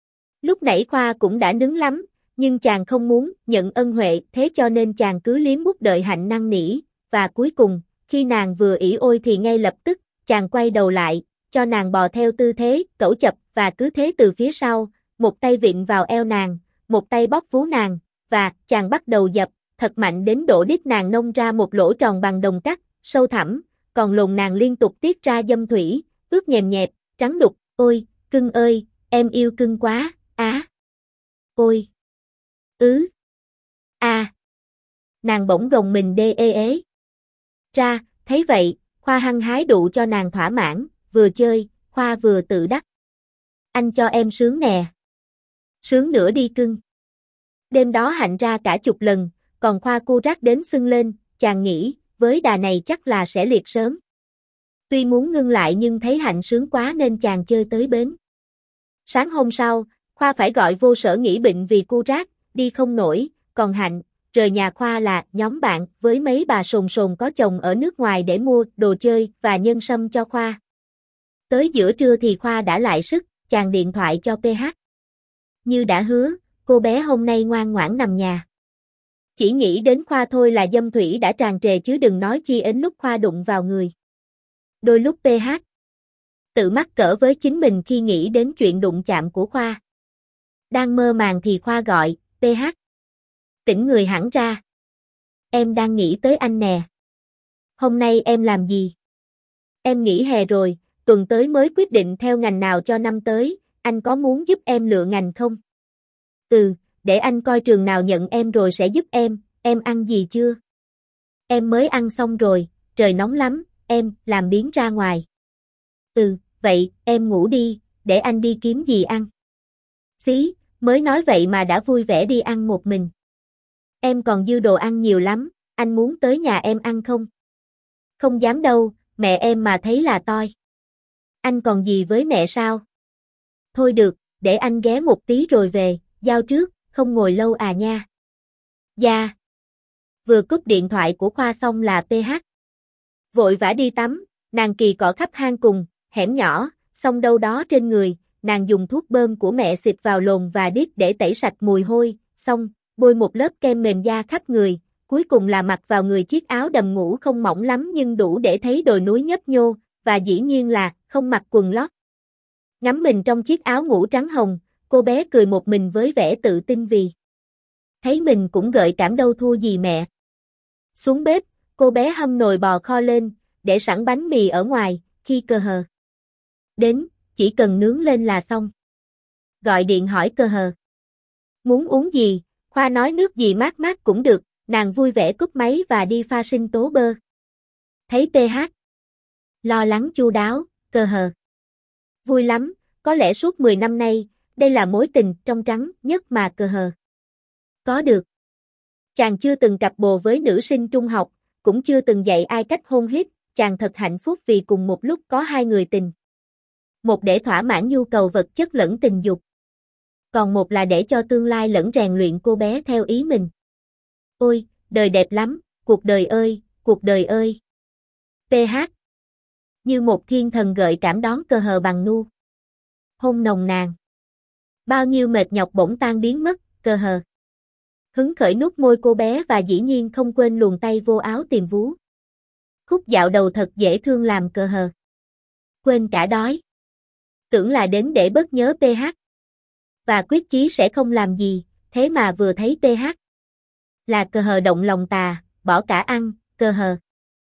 Lúc nãy Khoa cũng đã nứng lắm, nhưng chàng không muốn nhận ân huệ thế cho nên chàng cứ liếm mút đợi Hạnh năn nỉ, và cuối cùng, khi nàng vừa ỉ ôi thì ngay lập tức, chàng quay đầu lại, cho nàng bò theo tư thế, cẩu chập và cứ thế từ phía sau, một tay vịn vào eo nàng, một tay bóp vú nàng, và chàng bắt đầu dập, thật mạnh đến độ đít nàng nông ra một lỗ tròn bằng đồng cắt, sâu thẳm, còn lồn nàng liên tục tiết ra dâm thủy, ướt nhèm nhẹp, trắng đục, ôi, cưng ơi, em yêu cưng quá, á, ôi, ứ, a, nàng bỗng gồng mình đê ê ế. Ra, thấy vậy, Khoa hăng hái đụ cho nàng thỏa mãn, vừa chơi, Khoa vừa tự đắc. Anh cho em sướng nè. Sướng nữa đi cưng. Đêm đó Hạnh ra cả chục lần, còn Khoa cu rác đến sưng lên, chàng nghĩ, với đà này chắc là sẽ liệt sớm. Tuy muốn ngưng lại nhưng thấy Hạnh sướng quá nên chàng chơi tới bến. Sáng hôm sau, Khoa phải gọi vô sở nghỉ bệnh vì cu rác, đi không nổi, còn Hạnh, rời nhà Khoa là nhóm bạn với mấy bà sồn sồn có chồng ở nước ngoài để mua đồ chơi và nhân sâm cho Khoa. Tới giữa trưa thì Khoa đã lại sức, chàng điện thoại cho pê hát. Như đã hứa, cô bé hôm nay ngoan ngoãn nằm nhà. Chỉ nghĩ đến Khoa thôi là dâm thủy đã tràn trề chứ đừng nói chi đến lúc Khoa đụng vào người. Đôi lúc pê hát tự mắc cỡ với chính mình khi nghĩ đến chuyện đụng chạm của Khoa. Đang mơ màng thì Khoa gọi, pê hát. Tỉnh người hẳn ra. Em đang nghĩ tới anh nè. Hôm nay em làm gì? Em nghỉ hè rồi, tuần tới mới quyết định theo ngành nào cho năm tới, anh có muốn giúp em lựa ngành không? Ừ, để anh coi trường nào nhận em rồi sẽ giúp em, em ăn gì chưa? Em mới ăn xong rồi, trời nóng lắm, em, làm biếng ra ngoài. Ừ, vậy, em ngủ đi, để anh đi kiếm gì ăn. Xí, mới nói vậy mà đã vui vẻ đi ăn một mình. Em còn dư đồ ăn nhiều lắm, anh muốn tới nhà em ăn không? Không dám đâu, mẹ em mà thấy là toi. Anh còn gì với mẹ sao? Thôi được, để anh ghé một tí rồi về, giao trước, không ngồi lâu à nha. Dạ. Vừa cúp điện thoại của Khoa xong là pê hát. Vội vã đi tắm, nàng kỳ cọ khắp hang cùng, hẻm nhỏ, xong đâu đó trên người, nàng dùng thuốc bơm của mẹ xịt vào lồn và đít để tẩy sạch mùi hôi, xong, bôi một lớp kem mềm da khắp người, cuối cùng là mặc vào người chiếc áo đầm ngủ không mỏng lắm nhưng đủ để thấy đồi núi nhấp nhô, và dĩ nhiên là không mặc quần lót. Ngắm mình trong chiếc áo ngủ trắng hồng, cô bé cười một mình với vẻ tự tin vì thấy mình cũng gợi cảm đâu thua gì mẹ. Xuống bếp, cô bé hâm nồi bò kho lên, để sẵn bánh mì ở ngoài, khi cơ hờ đến, chỉ cần nướng lên là xong. Gọi điện hỏi cơ hờ muốn uống gì, Khoa nói nước gì mát mát cũng được, nàng vui vẻ cúp máy và đi pha sinh tố bơ. Thấy pê hát lo lắng chu đáo, cơ hờ vui lắm, có lẽ suốt mười năm nay, đây là mối tình trong trắng nhất mà cơ hờ có được. Chàng chưa từng cặp bồ với nữ sinh trung học, cũng chưa từng dạy ai cách hôn hít, chàng thật hạnh phúc vì cùng một lúc có hai người tình. Một để thỏa mãn nhu cầu vật chất lẫn tình dục. Còn một là để cho tương lai lẫn rèn luyện cô bé theo ý mình. Ôi, đời đẹp lắm, cuộc đời ơi, cuộc đời ơi. pê hát như một thiên thần gợi cảm đón cơ hờ bằng nu hôn nồng nàn. Bao nhiêu mệt nhọc bỗng tan biến mất, cơ hờ hứng khởi nuốt môi cô bé và dĩ nhiên không quên luồn tay vô áo tìm vú. Khúc dạo đầu thật dễ thương làm cơ hờ quên cả đói. Tưởng là đến để bớt nhớ pê hát. Và quyết chí sẽ không làm gì, thế mà vừa thấy pê hát là cơ hờ động lòng tà, bỏ cả ăn, cơ hờ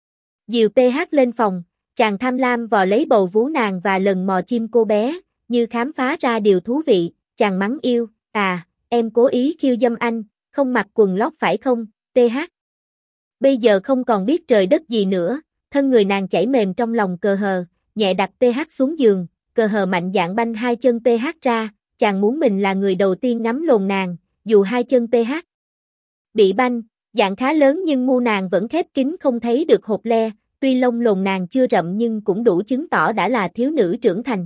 dìu pê hát lên phòng, chàng tham lam vò lấy bầu vú nàng và lần mò chim cô bé, như khám phá ra điều thú vị, chàng mắng yêu, à, em cố ý khiêu dâm anh, không mặc quần lót phải không, pê hát. Bây giờ không còn biết trời đất gì nữa, thân người nàng chảy mềm trong lòng cơ hờ, nhẹ đặt pê hát xuống giường, cơ hờ mạnh dạn banh hai chân pê hát ra, chàng muốn mình là người đầu tiên ngắm lồn nàng, dù hai chân pê hát bị banh, dạng khá lớn nhưng mu nàng vẫn khép kín không thấy được hột le, tuy lông lồn nàng chưa rậm nhưng cũng đủ chứng tỏ đã là thiếu nữ trưởng thành.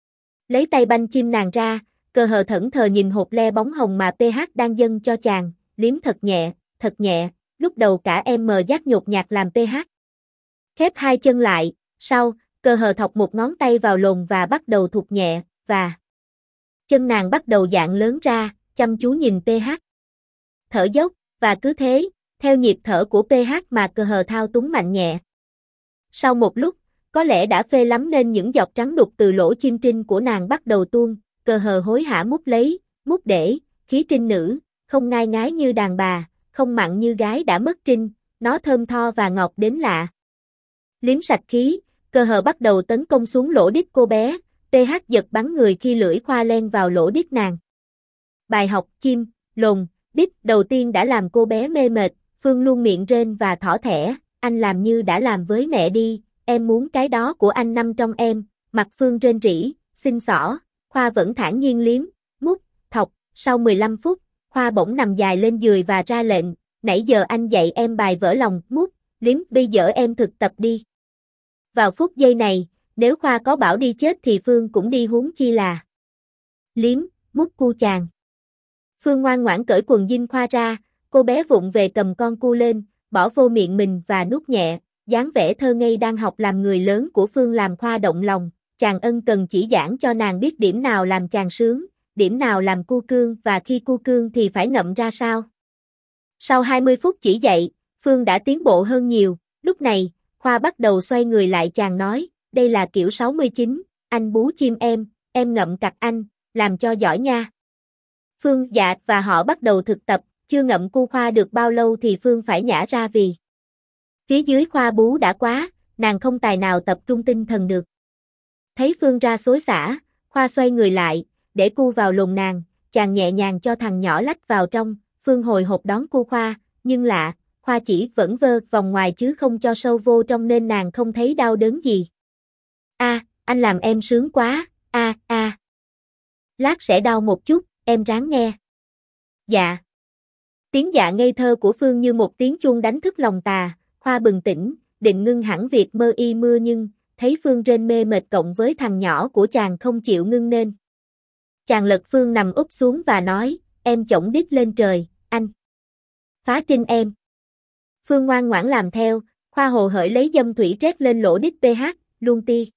Lấy tay banh chim nàng ra, cơ hờ thẫn thờ nhìn hột le bóng hồng mà pê hát đang dâng cho chàng, liếm thật nhẹ, thật nhẹ, lúc đầu cả em mờ giác nhột nhạt làm pê hát khép hai chân lại, sau, cơ hờ thọc một ngón tay vào lồn và bắt đầu thụt nhẹ, và chân nàng bắt đầu dạng lớn ra, chăm chú nhìn pê hát thở dốc, và cứ thế, theo nhịp thở của pê hát mà cơ hờ thao túng mạnh nhẹ. Sau một lúc, có lẽ đã phê lắm nên những giọt trắng đục từ lỗ chim trinh của nàng bắt đầu tuôn, cơ hờ hối hả mút lấy, mút để, khí trinh nữ, không ngai ngái như đàn bà, không mặn như gái đã mất trinh, nó thơm tho và ngọt đến lạ. Liếm sạch khí, cơ hờ bắt đầu tấn công xuống lỗ đít cô bé, pê hát giật bắn người khi lưỡi khoa len vào lỗ đít nàng. Bài học chim, lồn, đít đầu tiên đã làm cô bé mê mệt, Phương luôn miệng rên và thỏ thẻ, anh làm như đã làm với mẹ đi, em muốn cái đó của anh nằm trong em, mặt Phương rên rỉ, xin xỏ, Khoa vẫn thản nhiên liếm, mút, thọc, sau mười lăm phút, Khoa bỗng nằm dài lên giường và ra lệnh, nãy giờ anh dạy em bài vỡ lòng, mút, liếm, bây giờ em thực tập đi. Vào phút giây này, nếu Khoa có bảo đi chết thì Phương cũng đi huống chi là liếm, mút cu chàng. Phương ngoan ngoãn cởi quần jean Khoa ra, cô bé vụng về cầm con cu lên, bỏ vô miệng mình và nuốt nhẹ, dáng vẻ thơ ngây đang học làm người lớn của Phương làm Khoa động lòng, chàng ân cần chỉ giảng cho nàng biết điểm nào làm chàng sướng, điểm nào làm cu cương và khi cu cương thì phải ngậm ra sao. Sau hai mươi phút chỉ dạy, Phương đã tiến bộ hơn nhiều, lúc này, Khoa bắt đầu xoay người lại chàng nói, đây là kiểu sáu mươi chín, anh bú chim em, em ngậm cặt anh, làm cho giỏi nha. Phương dạ và họ bắt đầu thực tập, chưa ngậm cu Khoa được bao lâu thì Phương phải nhả ra vì phía dưới Khoa bú đã quá, nàng không tài nào tập trung tinh thần được. Thấy Phương ra xối xả, Khoa xoay người lại, để cu vào lồn nàng, chàng nhẹ nhàng cho thằng nhỏ lách vào trong, Phương hồi hộp đón cu Khoa, nhưng lạ, Khoa chỉ vẫn vơ vòng ngoài chứ không cho sâu vô trong nên nàng không thấy đau đớn gì. A, à, anh làm em sướng quá, a à, a. À. Lát sẽ đau một chút, em ráng nghe. Dạ. Tiếng dạ ngây thơ của Phương như một tiếng chuông đánh thức lòng tà, Khoa bừng tỉnh, định ngưng hẳn việc mơ y mưa nhưng, thấy Phương rên mê mệt cộng với thằng nhỏ của chàng không chịu ngưng nên. Chàng lật Phương nằm úp xuống và nói, em chổng đít lên trời, anh. Phá trinh em. Phương ngoan ngoãn làm theo, Khoa hồ hởi lấy dâm thủy trét lên lỗ đít pê hát, luôn ti.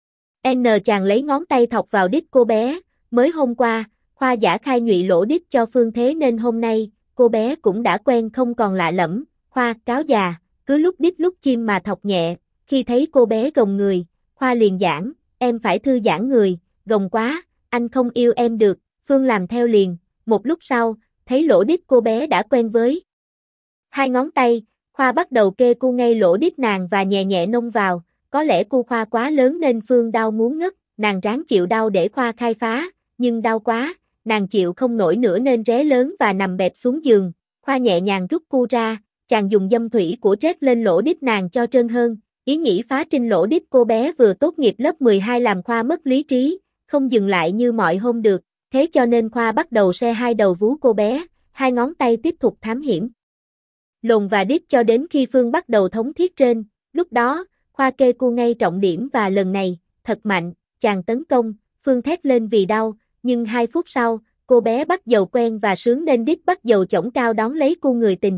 N chàng lấy ngón tay thọc vào đít cô bé, mới hôm qua, Khoa giả khai nhụy lỗ đít cho Phương thế nên hôm nay, cô bé cũng đã quen không còn lạ lẫm, Khoa cáo già, cứ lúc đít lúc chim mà thọc nhẹ, khi thấy cô bé gồng người, Khoa liền giảng, em phải thư giãn người, gồng quá, anh không yêu em được, Phương làm theo liền, một lúc sau, thấy lỗ đít cô bé đã quen với hai ngón tay, Khoa bắt đầu kê cu ngay lỗ đít nàng và nhẹ nhẹ nông vào, có lẽ cu Khoa quá lớn nên Phương đau muốn ngất, nàng ráng chịu đau để Khoa khai phá, nhưng đau quá, nàng chịu không nổi nữa nên ré lớn và nằm bẹp xuống giường, Khoa nhẹ nhàng rút cu ra, chàng dùng dâm thủy của trét lên lỗ đít nàng cho trơn hơn, ý nghĩ phá trinh lỗ đít cô bé vừa tốt nghiệp lớp mười hai làm Khoa mất lý trí, không dừng lại như mọi hôm được, thế cho nên Khoa bắt đầu xe hai đầu vú cô bé, hai ngón tay tiếp tục thám hiểm. Lồn và đít cho đến khi Phương bắt đầu thống thiết trên, lúc đó, Khoa kê cu ngay trọng điểm và lần này, thật mạnh, chàng tấn công, Phương thét lên vì đau, nhưng hai phút sau, cô bé bắt dầu quen và sướng nên đít bắt dầu chổng cao đón lấy cu người tình.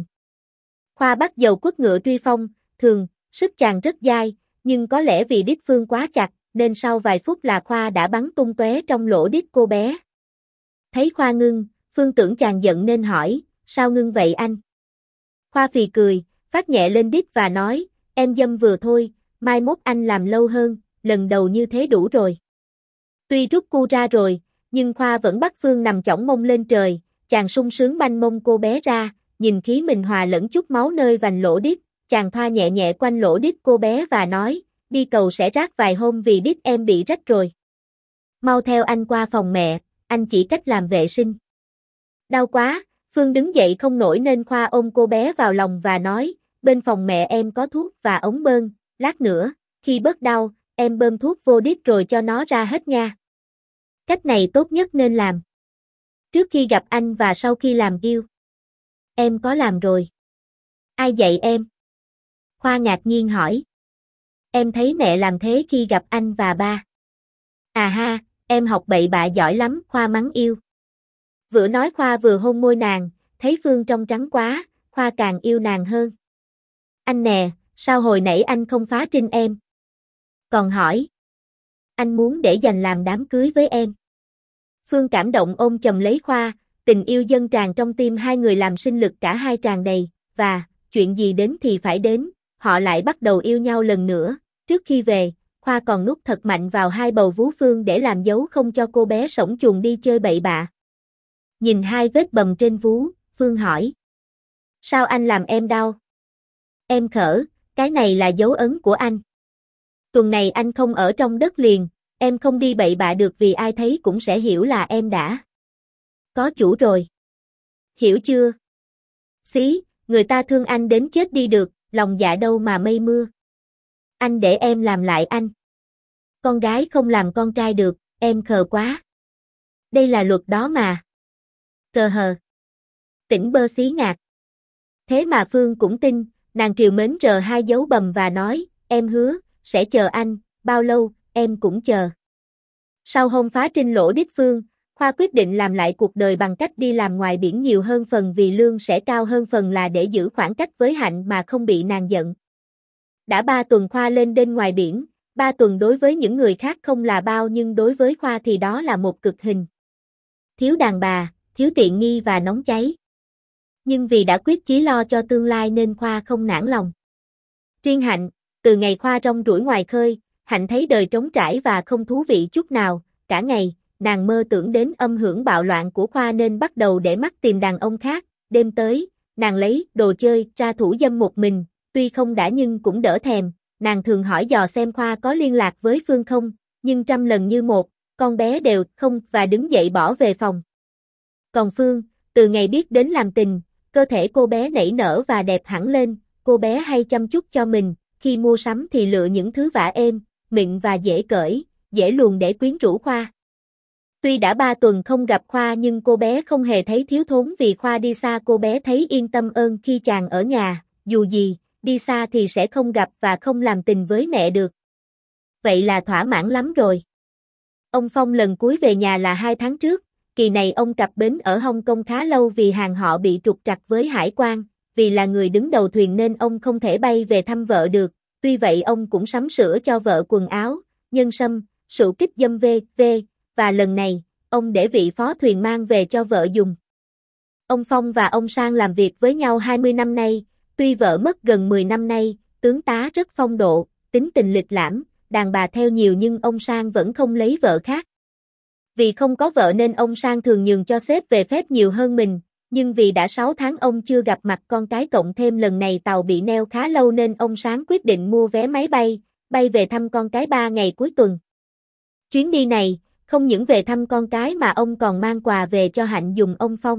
Khoa bắt dầu quất ngựa truy phong, thường, sức chàng rất dai, nhưng có lẽ vì đít Phương quá chặt, nên sau vài phút là Khoa đã bắn tung tóe trong lỗ đít cô bé. Thấy Khoa ngưng, Phương tưởng chàng giận nên hỏi, sao ngưng vậy anh? Khoa phì cười, phát nhẹ lên đít và nói, em dâm vừa thôi, mai mốt anh làm lâu hơn, lần đầu như thế đủ rồi. Tuy rút cu ra rồi, nhưng Khoa vẫn bắt Phương nằm chỏng mông lên trời, chàng sung sướng banh mông cô bé ra, nhìn khí mình hòa lẫn chút máu nơi vành lỗ đít, chàng thoa nhẹ nhẹ quanh lỗ đít cô bé và nói, đi cầu sẽ rác vài hôm vì đít em bị rách rồi. Mau theo anh qua phòng mẹ, anh chỉ cách làm vệ sinh. Đau quá, Phương đứng dậy không nổi nên Khoa ôm cô bé vào lòng và nói, bên phòng mẹ em có thuốc và ống bơm, lát nữa, khi bớt đau, em bơm thuốc vô đít rồi cho nó ra hết nha. Cách này tốt nhất nên làm. Trước khi gặp anh và sau khi làm yêu. Em có làm rồi. Ai dạy em? Khoa ngạc nhiên hỏi. Em thấy mẹ làm thế khi gặp anh và ba. À ha, em học bậy bạ giỏi lắm, Khoa mắng yêu. Vừa nói Khoa vừa hôn môi nàng, thấy Phương trong trắng quá, Khoa càng yêu nàng hơn. Anh nè, sao hồi nãy anh không phá trinh em? Còn hỏi. Anh muốn để dành làm đám cưới với em. Phương cảm động ôm chầm lấy Khoa, tình yêu dâng tràn trong tim hai người làm sinh lực cả hai tràn đầy, và, chuyện gì đến thì phải đến, họ lại bắt đầu yêu nhau lần nữa. Trước khi về, Khoa còn nút thật mạnh vào hai bầu vú Phương để làm dấu không cho cô bé sổng chuồng đi chơi bậy bạ. Nhìn hai vết bầm trên vú, Phương hỏi. Sao anh làm em đau? Em khở, cái này là dấu ấn của anh. Tuần này anh không ở trong đất liền, em không đi bậy bạ được vì ai thấy cũng sẽ hiểu là em đã có chủ rồi. Hiểu chưa? Xí, người ta thương anh đến chết đi được, lòng dạ đâu mà mây mưa. Anh để em làm lại anh. Con gái không làm con trai được, em khờ quá. Đây là luật đó mà. Cờ hờ. Tỉnh bơ xí ngạc. Thế mà Phương cũng tin, nàng triều mến rờ hai dấu bầm và nói, em hứa, sẽ chờ anh, bao lâu, em cũng chờ. Sau hôm phá trinh lỗ đít Phương, Khoa quyết định làm lại cuộc đời bằng cách đi làm ngoài biển nhiều hơn phần vì lương sẽ cao hơn phần là để giữ khoảng cách với Hạnh mà không bị nàng giận. Đã ba tuần Khoa lên đên ngoài biển, ba tuần đối với những người khác không là bao nhưng đối với Khoa thì đó là một cực hình. Thiếu đàn bà, thiếu tiện nghi và nóng cháy. Nhưng vì đã quyết chí lo cho tương lai nên Khoa không nản lòng. Riêng Hạnh, từ ngày Khoa rong ruổi ngoài khơi, Hạnh thấy đời trống trải và không thú vị chút nào, cả ngày, nàng mơ tưởng đến âm hưởng bạo loạn của Khoa nên bắt đầu để mắt tìm đàn ông khác, đêm tới, nàng lấy đồ chơi ra thủ dâm một mình, tuy không đã nhưng cũng đỡ thèm, nàng thường hỏi dò xem Khoa có liên lạc với Phương không, nhưng trăm lần như một, con bé đều không và đứng dậy bỏ về phòng. Còn Phương, từ ngày biết đến làm tình, cơ thể cô bé nảy nở và đẹp hẳn lên, cô bé hay chăm chút cho mình, khi mua sắm thì lựa những thứ vả êm, mịn và dễ cởi, dễ luồn để quyến rũ Khoa. Tuy đã ba tuần không gặp Khoa nhưng cô bé không hề thấy thiếu thốn vì Khoa đi xa cô bé thấy yên tâm ơn khi chàng ở nhà, dù gì, đi xa thì sẽ không gặp và không làm tình với mẹ được. Vậy là thỏa mãn lắm rồi. Ông Phong lần cuối về nhà là hai tháng trước, kỳ này ông cập bến ở Hồng Kông khá lâu vì hàng họ bị trục trặc với hải quan, vì là người đứng đầu thuyền nên ông không thể bay về thăm vợ được, tuy vậy ông cũng sắm sửa cho vợ quần áo, nhân sâm, sụ kích dâm vê vê, và lần này, ông để vị phó thuyền mang về cho vợ dùng. Ông Phong và ông Sang làm việc với nhau hai mươi năm nay, tuy vợ mất gần mười năm nay, tướng tá rất phong độ, tính tình lịch lãm, đàn bà theo nhiều nhưng ông Sang vẫn không lấy vợ khác. Vì không có vợ nên ông Sang thường nhường cho sếp về phép nhiều hơn mình, nhưng vì đã sáu tháng ông chưa gặp mặt con cái cộng thêm lần này tàu bị neo khá lâu nên ông Sáng quyết định mua vé máy bay, bay về thăm con cái ba ngày cuối tuần. Chuyến đi này, không những về thăm con cái mà ông còn mang quà về cho Hạnh dùng ông Phong.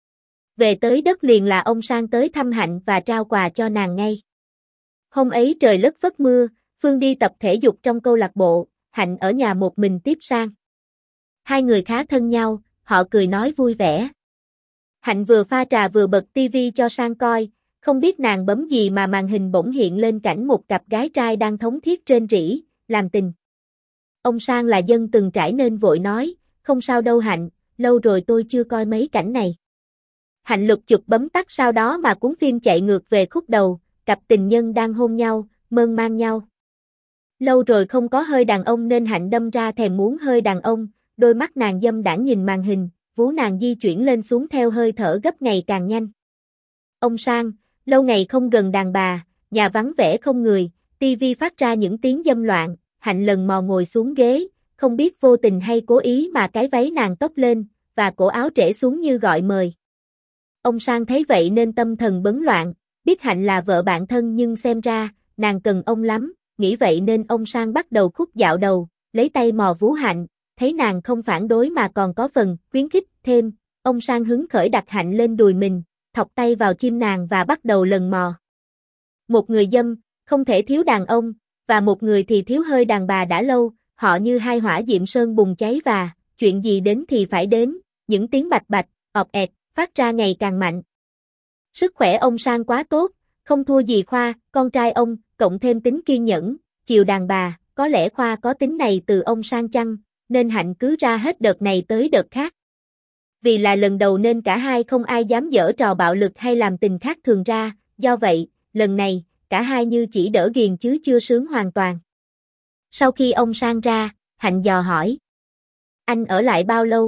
Về tới đất liền là ông Sang tới thăm Hạnh và trao quà cho nàng ngay. Hôm ấy trời lất phất mưa, Phương đi tập thể dục trong câu lạc bộ, Hạnh ở nhà một mình tiếp Sang. Hai người khá thân nhau, họ cười nói vui vẻ. Hạnh vừa pha trà vừa bật tivi cho Sang coi, không biết nàng bấm gì mà màn hình bỗng hiện lên cảnh một cặp gái trai đang thống thiết rên rỉ, làm tình. Ông Sang là dân từng trải nên vội nói, không sao đâu Hạnh, lâu rồi tôi chưa coi mấy cảnh này. Hạnh lục chụp bấm tắt sau đó mà cuốn phim chạy ngược về khúc đầu, cặp tình nhân đang hôn nhau, mơn man nhau. Lâu rồi không có hơi đàn ông nên Hạnh đâm ra thèm muốn hơi đàn ông, đôi mắt nàng dâm đãng nhìn màn hình, vú nàng di chuyển lên xuống theo hơi thở gấp ngày càng nhanh. Ông Sang, lâu ngày không gần đàn bà, nhà vắng vẻ không người, tivi phát ra những tiếng dâm loạn, Hạnh lần mò ngồi xuống ghế, không biết vô tình hay cố ý mà cái váy nàng tóc lên, và cổ áo trễ xuống như gọi mời. Ông Sang thấy vậy nên tâm thần bấn loạn, biết Hạnh là vợ bạn thân nhưng xem ra, nàng cần ông lắm, nghĩ vậy nên ông Sang bắt đầu khúc dạo đầu, lấy tay mò vú Hạnh, thấy nàng không phản đối mà còn có phần khuyến khích thêm, ông Sang hứng khởi đặt Hạnh lên đùi mình, thọc tay vào chim nàng và bắt đầu lần mò. Một người dâm, không thể thiếu đàn ông, và một người thì thiếu hơi đàn bà đã lâu, họ như hai hỏa diệm sơn bùng cháy và, chuyện gì đến thì phải đến, những tiếng bạch bạch, ọp ẹt, phát ra ngày càng mạnh. Sức khỏe ông Sang quá tốt, không thua gì Khoa, con trai ông, cộng thêm tính kiên nhẫn, chiều đàn bà, có lẽ Khoa có tính này từ ông Sang chăng, nên Hạnh cứ ra hết đợt này tới đợt khác. Vì là lần đầu nên cả hai không ai dám giở trò bạo lực hay làm tình khác thường ra, do vậy, lần này, cả hai như chỉ đỡ ghiền chứ chưa sướng hoàn toàn. Sau khi ông Sang ra, Hạnh dò hỏi. Anh ở lại bao lâu?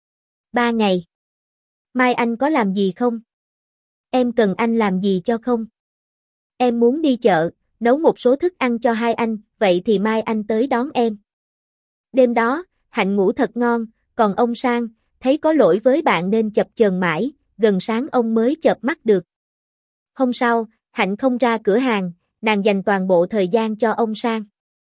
Ba ngày. Mai anh có làm gì không? Em cần anh làm gì cho không? Em muốn đi chợ, nấu một số thức ăn cho hai anh, vậy thì mai anh tới đón em. Đêm đó, Hạnh ngủ thật ngon, còn ông Sang, thấy có lỗi với bạn nên chập chờn mãi, gần sáng ông mới chợp mắt được. Hôm sau, Hạnh không ra cửa hàng, nàng dành toàn bộ thời gian cho ông Sang.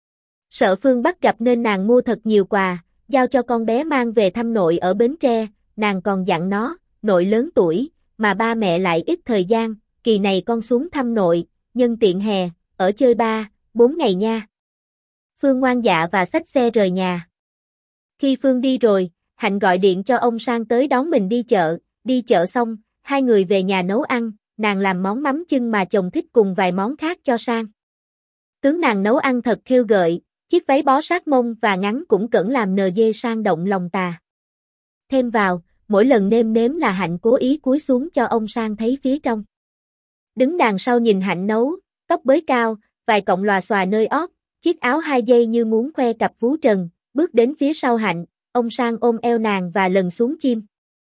Sợ Phương bắt gặp nên nàng mua thật nhiều quà, giao cho con bé mang về thăm nội ở Bến Tre, nàng còn dặn nó, nội lớn tuổi, mà ba mẹ lại ít thời gian, kỳ này con xuống thăm nội, nhân tiện hè, ở chơi ba, bốn ngày nha. Phương ngoan dạ và xách xe rời nhà. Khi Phương đi rồi, Hạnh gọi điện cho ông Sang tới đón mình đi chợ, đi chợ xong, hai người về nhà nấu ăn, nàng làm món mắm chưng mà chồng thích cùng vài món khác cho Sang. Tướng nàng nấu ăn thật khêu gợi, chiếc váy bó sát mông và ngắn cũng cẩn làm nờ dê sang động lòng tà. Thêm vào, mỗi lần nêm nếm là Hạnh cố ý cúi xuống cho ông Sang thấy phía trong. Đứng đằng sau nhìn Hạnh nấu, tóc bới cao, vài cọng lòa xòa nơi ót, chiếc áo hai dây như muốn khoe cặp vú trần, bước đến phía sau Hạnh, ông Sang ôm eo nàng và lần xuống chim.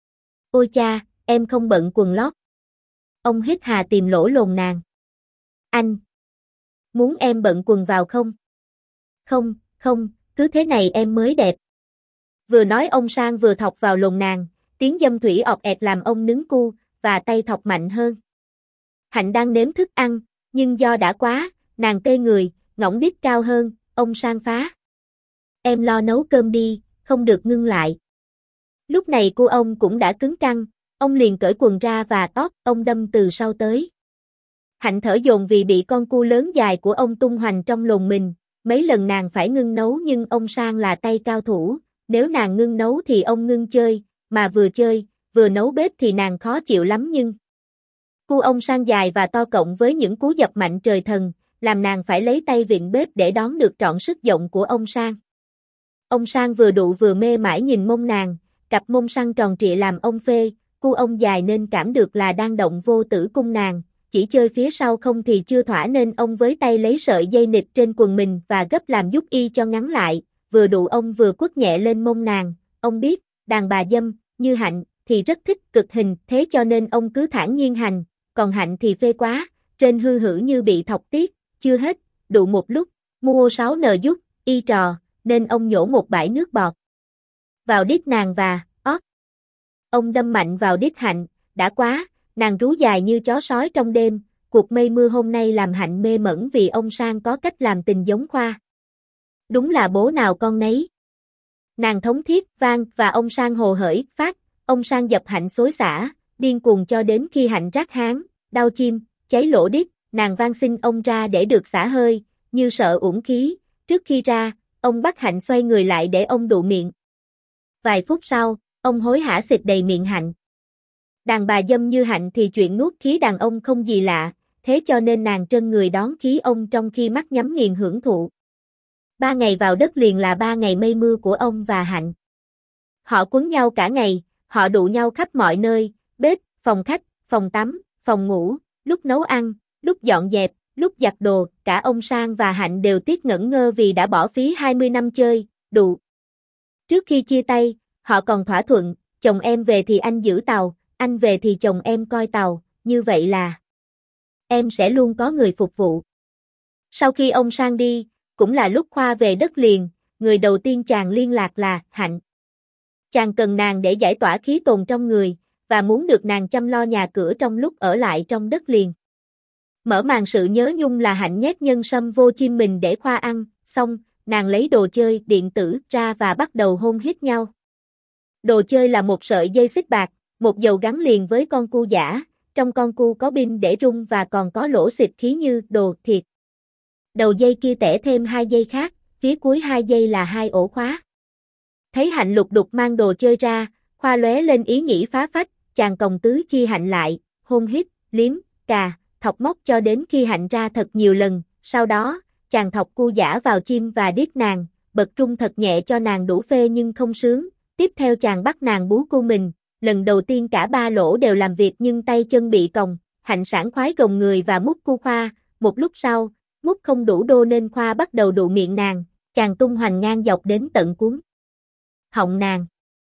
Ôi cha, em không bận quần lót. Ông hít hà tìm lỗ lồn nàng. Anh muốn em bận quần vào không? Không, không, cứ thế này em mới đẹp. Vừa nói ông Sang vừa thọc vào lồn nàng, tiếng dâm thủy ọp ẹt làm ông nứng cu, và tay thọc mạnh hơn. Hạnh đang nếm thức ăn, nhưng do đã quá, nàng tê người, ngỗng đít cao hơn, ông Sang phá. Em lo nấu cơm đi, không được ngưng lại. Lúc này cô ông cũng đã cứng căng, ông liền cởi quần ra và tót, ông đâm từ sau tới. Hạnh thở dồn vì bị con cu lớn dài của ông tung hoành trong lồn mình, mấy lần nàng phải ngưng nấu nhưng ông Sang là tay cao thủ, nếu nàng ngưng nấu thì ông ngưng chơi, mà vừa chơi, vừa nấu bếp thì nàng khó chịu lắm nhưng. Cu ông Sang dài và to cộng với những cú dập mạnh trời thần, làm nàng phải lấy tay vịn bếp để đón được trọn sức giọng của ông Sang. Ông Sang vừa đụ vừa mê mải nhìn mông nàng, cặp mông săn tròn trịa làm ông phê, cu ông dài nên cảm được là đang động vô tử cung nàng, chỉ chơi phía sau không thì chưa thỏa nên ông với tay lấy sợi dây nịt trên quần mình và gấp làm giúp y cho ngắn lại, vừa đụ ông vừa quất nhẹ lên mông nàng, ông biết, đàn bà dâm, như Hạnh, thì rất thích cực hình, thế cho nên ông cứ thản nhiên hành, còn Hạnh thì phê quá, trên hư hử như bị thọc tiết, chưa hết, đụ một lúc, mua sáu nờ giúp, y trò, nên ông nhổ một bãi nước bọt vào đít nàng và, ót. Ông đâm mạnh vào đít Hạnh, đã quá, nàng rú dài như chó sói trong đêm, cuộc mây mưa hôm nay làm Hạnh mê mẩn vì ông Sang có cách làm tình giống Khoa. Đúng là bố nào con nấy. Nàng thống thiết, vang và ông Sang hồ hởi, phát, ông Sang dập Hạnh xối xả, điên cuồng cho đến khi Hạnh rát háng, đau chim, cháy lỗ đít, nàng van xin ông ra để được xả hơi, như sợ uổng khí, trước khi ra, ông bắt Hạnh xoay người lại để ông đụ miệng. Vài phút sau, ông hối hả xịt đầy miệng Hạnh. Đàn bà dâm như Hạnh thì chuyện nuốt khí đàn ông không gì lạ, thế cho nên nàng trân người đón khí ông trong khi mắt nhắm nghiền hưởng thụ. Ba ngày vào đất liền là ba ngày mây mưa của ông và Hạnh. Họ quấn nhau cả ngày, họ đụ nhau khắp mọi nơi, bếp, phòng khách, phòng tắm, phòng ngủ, lúc nấu ăn, lúc dọn dẹp, lúc giặt đồ, cả ông Sang và Hạnh đều tiếc ngẩn ngơ vì đã bỏ phí hai mươi năm chơi, đụ. Trước khi chia tay, họ còn thỏa thuận, chồng em về thì anh giữ tàu, anh về thì chồng em coi tàu, như vậy là em sẽ luôn có người phục vụ. Sau khi ông Sang đi, cũng là lúc Khoa về đất liền, người đầu tiên chàng liên lạc là Hạnh. Chàng cần nàng để giải tỏa khí tồn trong người, và muốn được nàng chăm lo nhà cửa trong lúc ở lại trong đất liền. Mở màn sự nhớ nhung là Hạnh nhét nhân sâm vô chim mình để Khoa ăn, xong, nàng lấy đồ chơi điện tử ra và bắt đầu hôn hít nhau. Đồ chơi là một sợi dây xích bạc, một dầu gắn liền với con cu giả, trong con cu có pin để rung và còn có lỗ xịt khí như đồ thiệt. Đầu dây kia tẻ thêm hai dây khác, phía cuối hai dây là hai ổ khóa. Thấy Hạnh lục đục mang đồ chơi ra, Khoa lóe lên ý nghĩ phá phách, chàng còng tứ chi Hạnh lại, hôn hít, liếm, cà, thọc móc cho đến khi Hạnh ra thật nhiều lần, sau đó, chàng thọc cu giả vào chim và đít nàng, bật trung thật nhẹ cho nàng đủ phê nhưng không sướng, tiếp theo chàng bắt nàng bú cu mình, lần đầu tiên cả ba lỗ đều làm việc nhưng tay chân bị còng, Hạnh sảng khoái gồng người và mút cu Khoa, một lúc sau, mút không đủ đô nên Khoa bắt đầu đụ miệng nàng, chàng tung hoành ngang dọc đến tận cuốn họng nàng.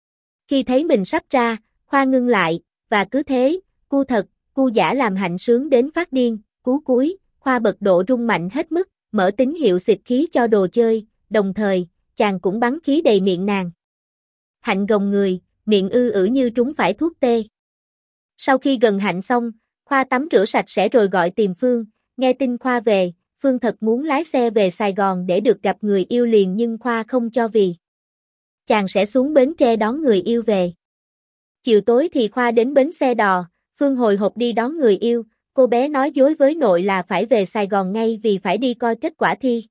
Khi thấy mình sắp ra, Khoa ngưng lại, và cứ thế, cu thật, cu giả làm Hạnh sướng đến phát điên, cú cuối, Khoa bật độ rung mạnh hết mức, mở tín hiệu xịt khí cho đồ chơi, đồng thời, chàng cũng bắn khí đầy miệng nàng. Hạnh gồng người, miệng ư ử như trúng phải thuốc tê. Sau khi gần Hạnh xong, Khoa tắm rửa sạch sẽ rồi gọi tìm Phương, nghe tin Khoa về, Phương thật muốn lái xe về Sài Gòn để được gặp người yêu liền nhưng Khoa không cho vì chàng sẽ xuống Bến Tre đón người yêu về. Chiều tối thì Khoa đến bến xe đò, Phương hồi hộp đi đón người yêu, cô bé nói dối với nội là phải về Sài Gòn ngay vì phải đi coi kết quả thi.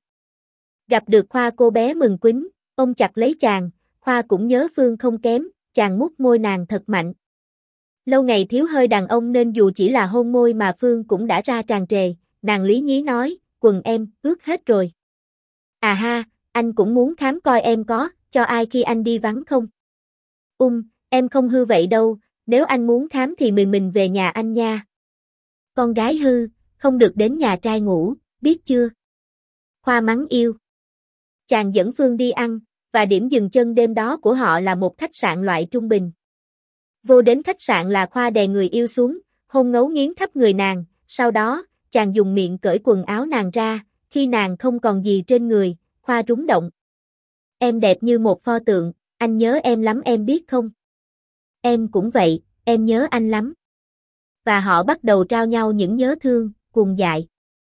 Gặp được Khoa cô bé mừng quýnh, ôm chặt lấy chàng, Khoa cũng nhớ Phương không kém, chàng mút môi nàng thật mạnh. Lâu ngày thiếu hơi đàn ông nên dù chỉ là hôn môi mà Phương cũng đã ra tràn trề, nàng lý nhí nói, quần em, ướt hết rồi. À ha, anh cũng muốn khám coi em có, cho ai khi anh đi vắng không? Um, em không hư vậy đâu, nếu anh muốn khám thì mình mình về nhà anh nha. Con gái hư, không được đến nhà trai ngủ, biết chưa? Khoa mắng yêu. Chàng dẫn Phương đi ăn, và điểm dừng chân đêm đó của họ là một khách sạn loại trung bình. Vô đến khách sạn là Khoa đè người yêu xuống, hôn ngấu nghiến khắp người nàng, sau đó, chàng dùng miệng cởi quần áo nàng ra, khi nàng không còn gì trên người, Khoa rúng động. Em đẹp như một pho tượng, anh nhớ em lắm em biết không? Em cũng vậy, em nhớ anh lắm. Và họ bắt đầu trao nhau những nhớ thương, cuồng dại.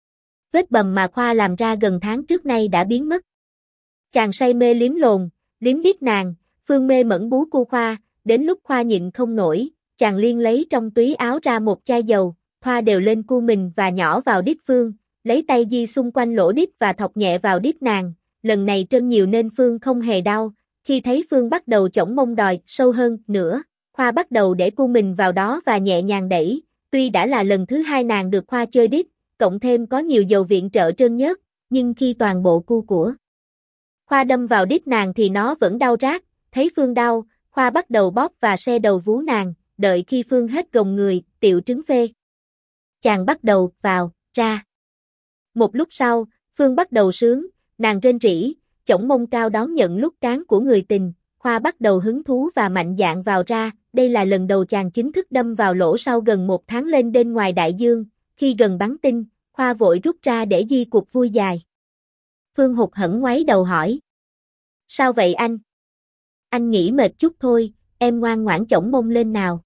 Vết bầm mà Khoa làm ra gần tháng trước nay đã biến mất. Chàng say mê liếm lồn, liếm đít nàng, Phương mê mẩn bú cu Khoa, đến lúc Khoa nhịn không nổi, chàng liên lấy trong túy áo ra một chai dầu, thoa đều lên cu mình và nhỏ vào đít Phương, lấy tay di xung quanh lỗ đít và thọc nhẹ vào đít nàng, lần này trơn nhiều nên Phương không hề đau, khi thấy Phương bắt đầu chổng mông đòi sâu hơn nữa, Khoa bắt đầu để cu mình vào đó và nhẹ nhàng đẩy, tuy đã là lần thứ hai nàng được Khoa chơi đít, cộng thêm có nhiều dầu viện trợ trơn nhớt, nhưng khi toàn bộ cu của Khoa đâm vào đít nàng thì nó vẫn đau rát, thấy Phương đau, Khoa bắt đầu bóp và se đầu vú nàng, đợi khi Phương hết gồng người, Tiệu trứng phê. Chàng bắt đầu vào, ra. Một lúc sau, Phương bắt đầu sướng, nàng rên rỉ, chổng mông cao đón nhận lúc cán của người tình, Khoa bắt đầu hứng thú và mạnh dạn vào ra, đây là lần đầu chàng chính thức đâm vào lỗ sau gần một tháng lên đên ngoài đại dương, khi gần bắn tinh, Khoa vội rút ra để di cuộc vui dài. Phương hụt hẫng ngoáy đầu hỏi. Sao vậy anh? Anh nghỉ mệt chút thôi, em ngoan ngoãn chổng mông lên nào.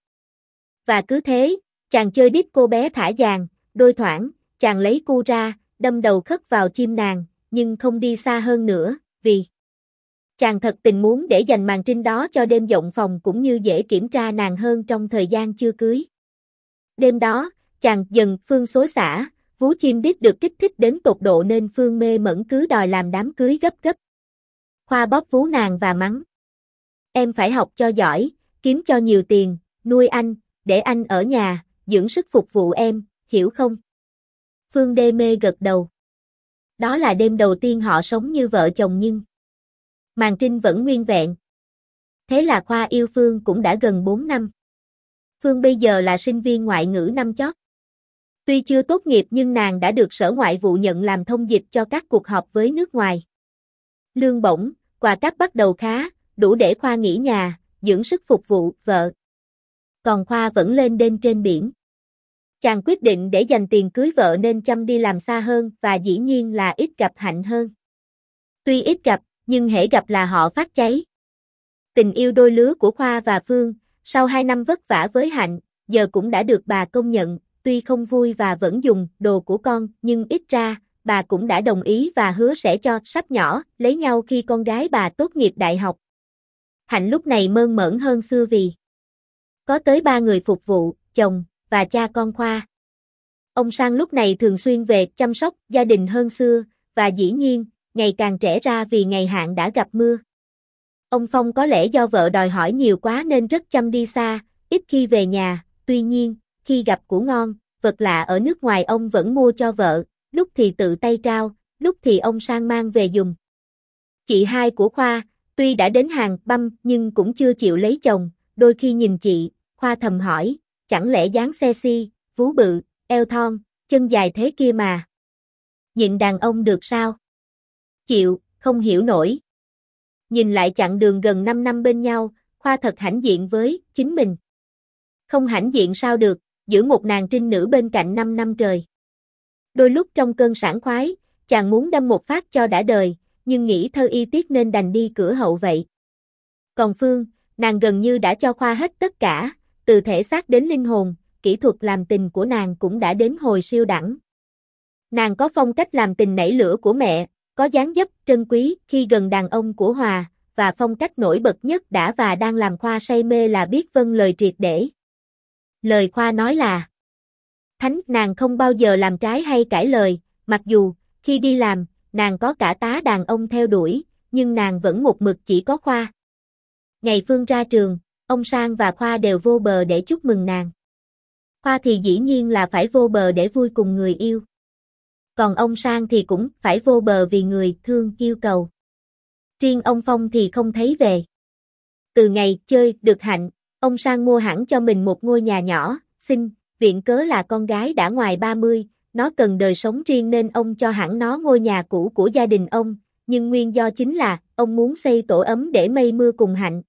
Và cứ thế, chàng chơi đít cô bé thả dàng, đôi thoảng, chàng lấy cu ra, đâm đầu khất vào chim nàng, nhưng không đi xa hơn nữa, vì chàng thật tình muốn để dành màn trinh đó cho đêm dộng phòng cũng như dễ kiểm tra nàng hơn trong thời gian chưa cưới. Đêm đó, chàng dần Phương xối xả, vú chim đít được kích thích đến tột độ nên Phương mê mẩn cứ đòi làm đám cưới gấp gấp. Khoa bóp vú nàng và mắng. Em phải học cho giỏi, kiếm cho nhiều tiền, nuôi anh, để anh ở nhà, dưỡng sức phục vụ em, hiểu không? Phương đê mê gật đầu. Đó là đêm đầu tiên họ sống như vợ chồng nhưng màn trinh vẫn nguyên vẹn. Thế là Khoa yêu Phương cũng đã gần bốn năm. Phương bây giờ là sinh viên ngoại ngữ năm chót. Tuy chưa tốt nghiệp nhưng nàng đã được Sở Ngoại vụ nhận làm thông dịch cho các cuộc họp với nước ngoài. Lương bổng, quà cáp bắt đầu khá, đủ để Khoa nghỉ nhà, dưỡng sức phục vụ vợ. Còn Khoa vẫn lên đên trên biển. Chàng quyết định để dành tiền cưới vợ nên chăm đi làm xa hơn và dĩ nhiên là ít gặp Hạnh hơn. Tuy ít gặp, nhưng hễ gặp là họ phát cháy. Tình yêu đôi lứa của Khoa và Phương, sau hai năm vất vả với Hạnh, giờ cũng đã được bà công nhận, tuy không vui và vẫn dùng đồ của con, nhưng ít ra, bà cũng đã đồng ý và hứa sẽ cho sắp nhỏ lấy nhau khi con gái bà tốt nghiệp đại học. Hạnh lúc này mơn mởn hơn xưa vì có tới ba người phục vụ, chồng và cha con Khoa. Ông Sang lúc này thường xuyên về chăm sóc gia đình hơn xưa, và dĩ nhiên, ngày càng trẻ ra vì ngày hạn đã gặp mưa. Ông Phong có lẽ do vợ đòi hỏi nhiều quá nên rất chăm đi xa, ít khi về nhà, tuy nhiên, khi gặp củ ngon, vật lạ ở nước ngoài ông vẫn mua cho vợ, lúc thì tự tay trao, lúc thì ông Sang mang về dùng. Chị hai của Khoa, tuy đã đến hàng băm nhưng cũng chưa chịu lấy chồng, đôi khi nhìn chị, Khoa thầm hỏi, chẳng lẽ dáng sexy, vú bự, eo thon, chân dài thế kia mà. Nhịn đàn ông được sao? Chịu, không hiểu nổi. Nhìn lại chặng đường gần năm năm bên nhau, Khoa thật hãnh diện với chính mình. Không hãnh diện sao được, giữ một nàng trinh nữ bên cạnh năm năm trời. Đôi lúc trong cơn sảng khoái, chàng muốn đâm một phát cho đã đời, nhưng nghĩ thơ y tiết nên đành đi cửa hậu vậy. Còn Phương, nàng gần như đã cho Khoa hết tất cả, từ thể xác đến linh hồn, kỹ thuật làm tình của nàng cũng đã đến hồi siêu đẳng. Nàng có phong cách làm tình nảy lửa của mẹ, có dáng dấp trân quý khi gần đàn ông của Hòa, và phong cách nổi bật nhất đã và đang làm Khoa say mê là biết vâng lời triệt để. Lời Khoa nói là thánh, nàng không bao giờ làm trái hay cãi lời, mặc dù, khi đi làm, nàng có cả tá đàn ông theo đuổi, nhưng nàng vẫn một mực chỉ có Khoa. Ngày Phương ra trường, ông Sang và Khoa đều vô bờ để chúc mừng nàng. Khoa thì dĩ nhiên là phải vô bờ để vui cùng người yêu. Còn ông Sang thì cũng phải vô bờ vì người thương yêu cầu. Riêng ông Phong thì không thấy về. Từ ngày chơi được Hạnh, ông Sang mua hẳn cho mình một ngôi nhà nhỏ, xinh, viện cớ là con gái đã ngoài ba mươi, nó cần đời sống riêng nên ông cho hẳn nó ngôi nhà cũ của gia đình ông, nhưng nguyên do chính là ông muốn xây tổ ấm để mây mưa cùng Hạnh.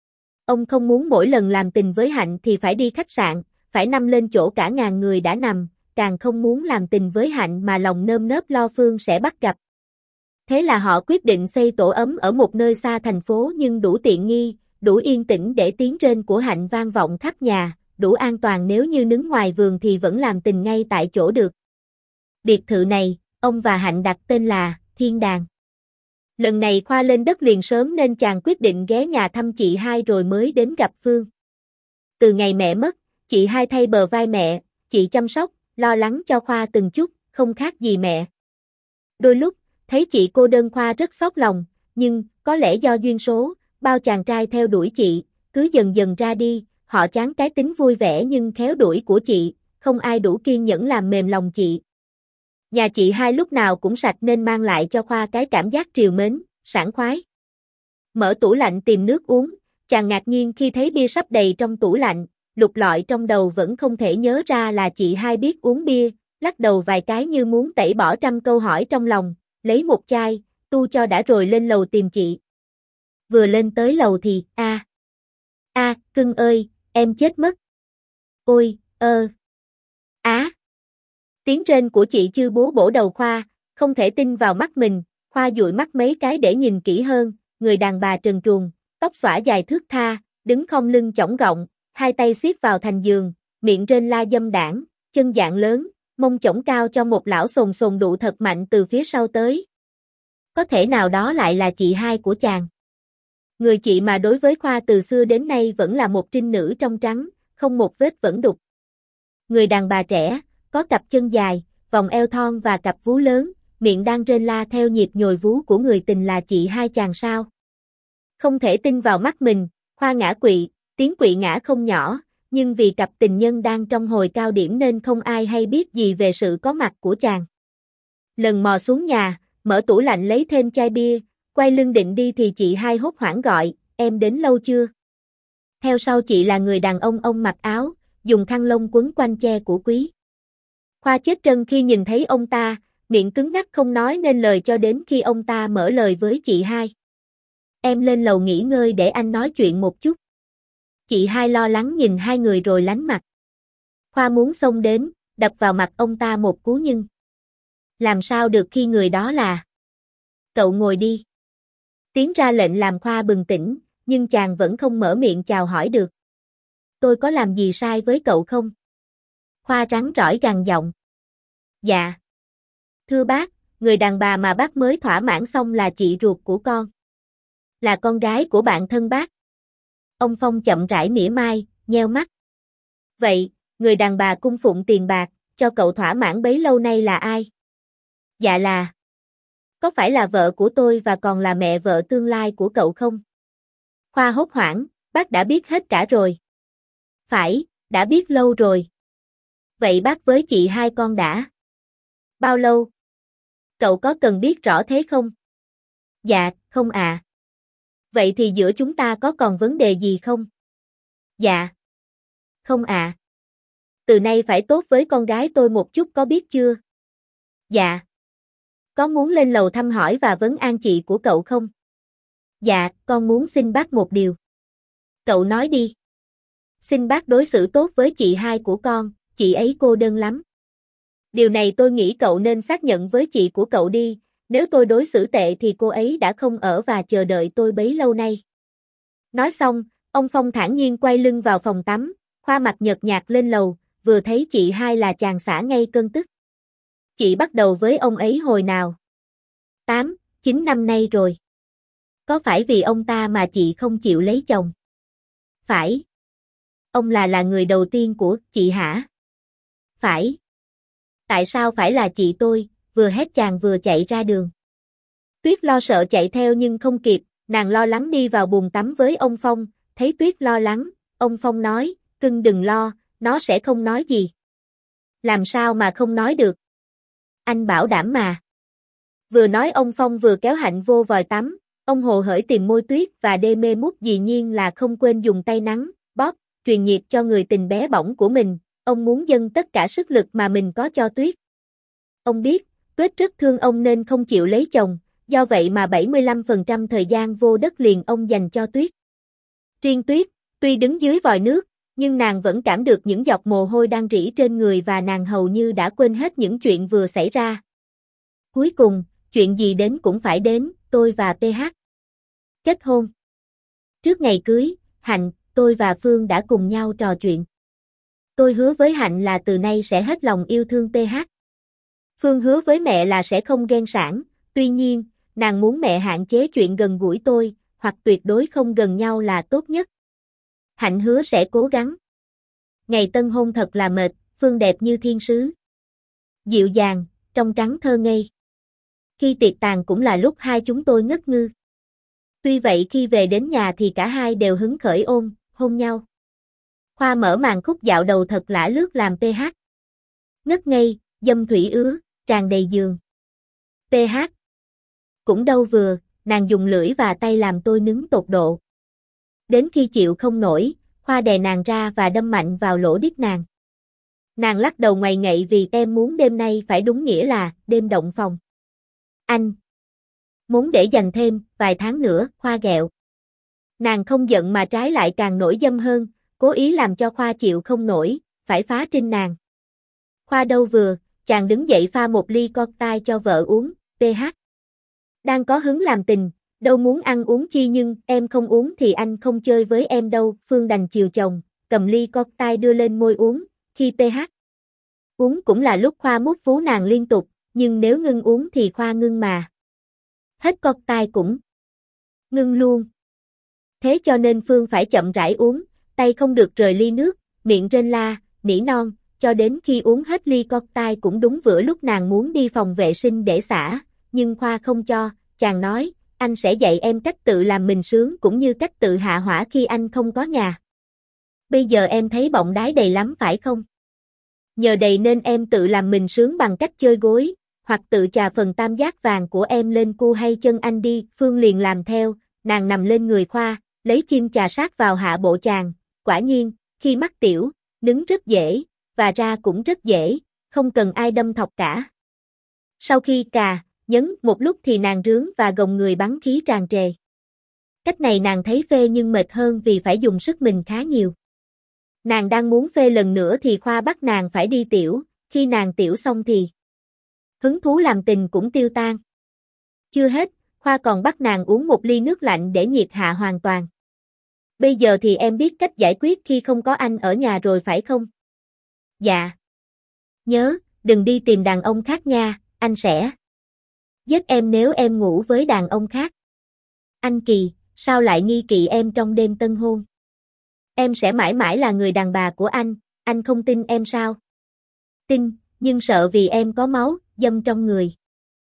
Ông không muốn mỗi lần làm tình với Hạnh thì phải đi khách sạn, phải nằm lên chỗ cả ngàn người đã nằm, càng không muốn làm tình với Hạnh mà lòng nơm nớp lo Phương sẽ bắt gặp. Thế là họ quyết định xây tổ ấm ở một nơi xa thành phố nhưng đủ tiện nghi, đủ yên tĩnh để tiếng rên của Hạnh vang vọng khắp nhà, đủ an toàn nếu như đứng ngoài vườn thì vẫn làm tình ngay tại chỗ được. Biệt thự này, ông và Hạnh đặt tên là Thiên Đàng. Lần này Khoa lên đất liền sớm nên chàng quyết định ghé nhà thăm chị hai rồi mới đến gặp Phương. Từ ngày mẹ mất, chị hai thay bờ vai mẹ, chị chăm sóc, lo lắng cho Khoa từng chút, không khác gì mẹ. Đôi lúc, thấy chị cô đơn Khoa rất xót lòng, nhưng, có lẽ do duyên số, bao chàng trai theo đuổi chị, cứ dần dần ra đi, họ chán cái tính vui vẻ nhưng khéo đuổi của chị, không ai đủ kiên nhẫn làm mềm lòng chị. Nhà chị hai lúc nào cũng sạch nên mang lại cho Khoa cái cảm giác trìu mến, sảng khoái. Mở tủ lạnh tìm nước uống, chàng ngạc nhiên khi thấy bia sắp đầy trong tủ lạnh, lục lọi trong đầu vẫn không thể nhớ ra là chị hai biết uống bia, lắc đầu vài cái như muốn tẩy bỏ trăm câu hỏi trong lòng, lấy một chai, tu cho đã rồi lên lầu tìm chị. Vừa lên tới lầu thì, a, a, cưng ơi, em chết mất. Ôi, ơ, á. Tiếng rên của chị Chư búa bổ đầu Khoa, không thể tin vào mắt mình, Khoa dụi mắt mấy cái để nhìn kỹ hơn, người đàn bà trần truồng, tóc xõa dài thướt tha, đứng khom lưng chõng gọng, hai tay siết vào thành giường, miệng rên la dâm đảng, chân dạng lớn, mông chổng cao cho một lão sồn sồn đụ thật mạnh từ phía sau tới. Có thể nào đó lại là chị hai của chàng? Người chị mà đối với Khoa từ xưa đến nay vẫn là một trinh nữ trong trắng, không một vết vẫn đục. Người đàn bà trẻ, có cặp chân dài, vòng eo thon và cặp vú lớn, miệng đang rên la theo nhịp nhồi vú của người tình là chị hai chàng sao? Không thể tin vào mắt mình, Khoa ngã quỵ, tiếng quỵ ngã không nhỏ, nhưng vì cặp tình nhân đang trong hồi cao điểm nên không ai hay biết gì về sự có mặt của chàng. Lần mò xuống nhà, mở tủ lạnh lấy thêm chai bia, quay lưng định đi thì chị hai hốt hoảng gọi, em đến lâu chưa? Theo sau chị là người đàn ông ông mặc áo, dùng khăn lông quấn quanh che của Quý. Khoa chết trân khi nhìn thấy ông ta, miệng cứng ngắc không nói nên lời cho đến khi ông ta mở lời với chị hai. Em lên lầu nghỉ ngơi để anh nói chuyện một chút. Chị hai lo lắng nhìn hai người rồi lánh mặt. Khoa muốn xông đến, đập vào mặt ông ta một cú nhưng làm sao được khi người đó là cậu ngồi đi. Tiếng ra lệnh làm Khoa bừng tỉnh, nhưng chàng vẫn không mở miệng chào hỏi được. Tôi có làm gì sai với cậu không? Khoa rắn rỏi gằn giọng. Dạ. Thưa bác, người đàn bà mà bác mới thỏa mãn xong là chị ruột của con. Là con gái của bạn thân bác. Ông Phong chậm rãi mỉa mai, nheo mắt. Vậy, người đàn bà cung phụng tiền bạc, cho cậu thỏa mãn bấy lâu nay là ai? Dạ là. Có phải là vợ của tôi và còn là mẹ vợ tương lai của cậu không? Khoa hốt hoảng, bác đã biết hết cả rồi. Phải, đã biết lâu rồi. Vậy bác với chị hai con đã bao lâu? Cậu có cần biết rõ thế không? Dạ, không ạ. À. Vậy thì giữa chúng ta có còn vấn đề gì không? Dạ. Không ạ. À. Từ nay phải tốt với con gái tôi một chút có biết chưa? Dạ. Có muốn lên lầu thăm hỏi và vấn an chị của cậu không? Dạ, con muốn xin bác một điều. Cậu nói đi. Xin bác đối xử tốt với chị hai của con, chị ấy cô đơn lắm. Điều này tôi nghĩ cậu nên xác nhận với chị của cậu đi, nếu tôi đối xử tệ thì cô ấy đã không ở và chờ đợi tôi bấy lâu nay. Nói xong, ông Phong thản nhiên quay lưng vào phòng tắm, Khoa mặt nhợt nhạt lên lầu, vừa thấy chị hai là chàng xả ngay cơn tức. Chị bắt đầu với ông ấy hồi nào? tám, chín năm nay rồi. Có phải vì ông ta mà chị không chịu lấy chồng? Phải. Ông là là người đầu tiên của chị hả? Phải. Tại sao phải là chị tôi? Vừa hét chàng vừa chạy ra đường. Tuyết lo sợ chạy theo nhưng không kịp, nàng lo lắng đi vào bồn tắm với ông Phong, thấy Tuyết lo lắng, ông Phong nói, cưng đừng lo, nó sẽ không nói gì. Làm sao mà không nói được? Anh bảo đảm mà. Vừa nói ông Phong vừa kéo Hạnh vô vòi tắm, ông hồ hởi tìm môi Tuyết và đê mê mút dĩ nhiên là không quên dùng tay nắng, bóp, truyền nhiệt cho người tình bé bỏng của mình, ông muốn dâng tất cả sức lực mà mình có cho Tuyết. Ông biết, Tuyết rất thương ông nên không chịu lấy chồng, do vậy mà bảy mươi lăm phần trăm thời gian vô đất liền ông dành cho Tuyết. Riêng Tuyết, tuy đứng dưới vòi nước, nhưng nàng vẫn cảm được những giọt mồ hôi đang rỉ trên người và nàng hầu như đã quên hết những chuyện vừa xảy ra. Cuối cùng, chuyện gì đến cũng phải đến, tôi và pê hát kết hôn. Trước ngày cưới, Hạnh, tôi và Phương đã cùng nhau trò chuyện. Tôi hứa với Hạnh là từ nay sẽ hết lòng yêu thương pê hát. Phương hứa với mẹ là sẽ không ghen sản, tuy nhiên, nàng muốn mẹ hạn chế chuyện gần gũi tôi, hoặc tuyệt đối không gần nhau là tốt nhất. Hạnh hứa sẽ cố gắng. Ngày tân hôn thật là mệt, Phương đẹp như thiên sứ. Dịu dàng, trong trắng thơ ngây. Khi tiệc tàn cũng là lúc hai chúng tôi ngất ngư. Tuy vậy khi về đến nhà thì cả hai đều hứng khởi ôm, hôn nhau. Khoa mở màn khúc dạo đầu thật lả lướt làm pê hát ngất ngây, dâm thủy ứa, tràn đầy giường. pê hát. Cũng đâu vừa, nàng dùng lưỡi và tay làm tôi nứng tột độ. Đến khi chịu không nổi, Khoa đè nàng ra và đâm mạnh vào lỗ điếc nàng. Nàng lắc đầu ngoày nghậy vì em muốn đêm nay phải đúng nghĩa là đêm động phòng. Anh muốn để dành thêm vài tháng nữa, Khoa ghẹo. Nàng không giận mà trái lại càng nổi dâm hơn, cố ý làm cho Khoa chịu không nổi, phải phá trinh nàng. Khoa đâu vừa, chàng đứng dậy pha một ly cocktail cho vợ uống, pê hát. Đang có hứng làm tình, đâu muốn ăn uống chi nhưng em không uống thì anh không chơi với em đâu, Phương đành chiều chồng, cầm ly cocktail đưa lên môi uống, khi pê hát uống cũng là lúc Khoa mút vú nàng liên tục, nhưng nếu ngưng uống thì Khoa ngưng mà. Hết cocktail cũng ngưng luôn. Thế cho nên Phương phải chậm rãi uống, tay không được rời ly nước, miệng rên la, nỉ non, cho đến khi uống hết ly cocktail cũng đúng vừa lúc nàng muốn đi phòng vệ sinh để xả, nhưng Khoa không cho, chàng nói, anh sẽ dạy em cách tự làm mình sướng cũng như cách tự hạ hỏa khi anh không có nhà. Bây giờ em thấy bọng đái đầy lắm phải không? Nhờ đầy nên em tự làm mình sướng bằng cách chơi gối, hoặc tự chà phần tam giác vàng của em lên cu hay chân anh đi, Phương liền làm theo, nàng nằm lên người Khoa, lấy chim chà sát vào hạ bộ chàng, quả nhiên, khi mắc tiểu, nứng rất dễ, và ra cũng rất dễ, không cần ai đâm thọc cả. Sau khi cà, nhấn một lúc thì nàng rướn và gồng người bắn khí tràn trề. Cách này nàng thấy phê nhưng mệt hơn vì phải dùng sức mình khá nhiều. Nàng đang muốn phê lần nữa thì Khoa bắt nàng phải đi tiểu, khi nàng tiểu xong thì hứng thú làm tình cũng tiêu tan. Chưa hết, Khoa còn bắt nàng uống một ly nước lạnh để nhiệt hạ hoàn toàn. Bây giờ thì em biết cách giải quyết khi không có anh ở nhà rồi phải không? Dạ. Nhớ, đừng đi tìm đàn ông khác nha, anh sẽ giết em nếu em ngủ với đàn ông khác. Anh Kỳ, sao lại nghi kỵ em trong đêm tân hôn? Em sẽ mãi mãi là người đàn bà của anh, anh không tin em sao? Tin, nhưng sợ vì em có máu, dâm trong người.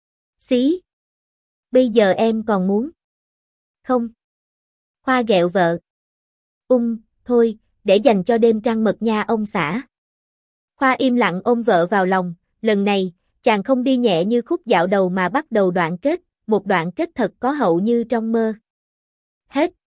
Xí. Bây giờ em còn muốn? Không. Khoa ghẹo vợ. Ung, thôi, để dành cho đêm trăng mật nha ông xã. Khoa im lặng ôm vợ vào lòng, lần này, chàng không đi nhẹ như khúc dạo đầu mà bắt đầu đoạn kết, một đoạn kết thật có hậu như trong mơ. Hết.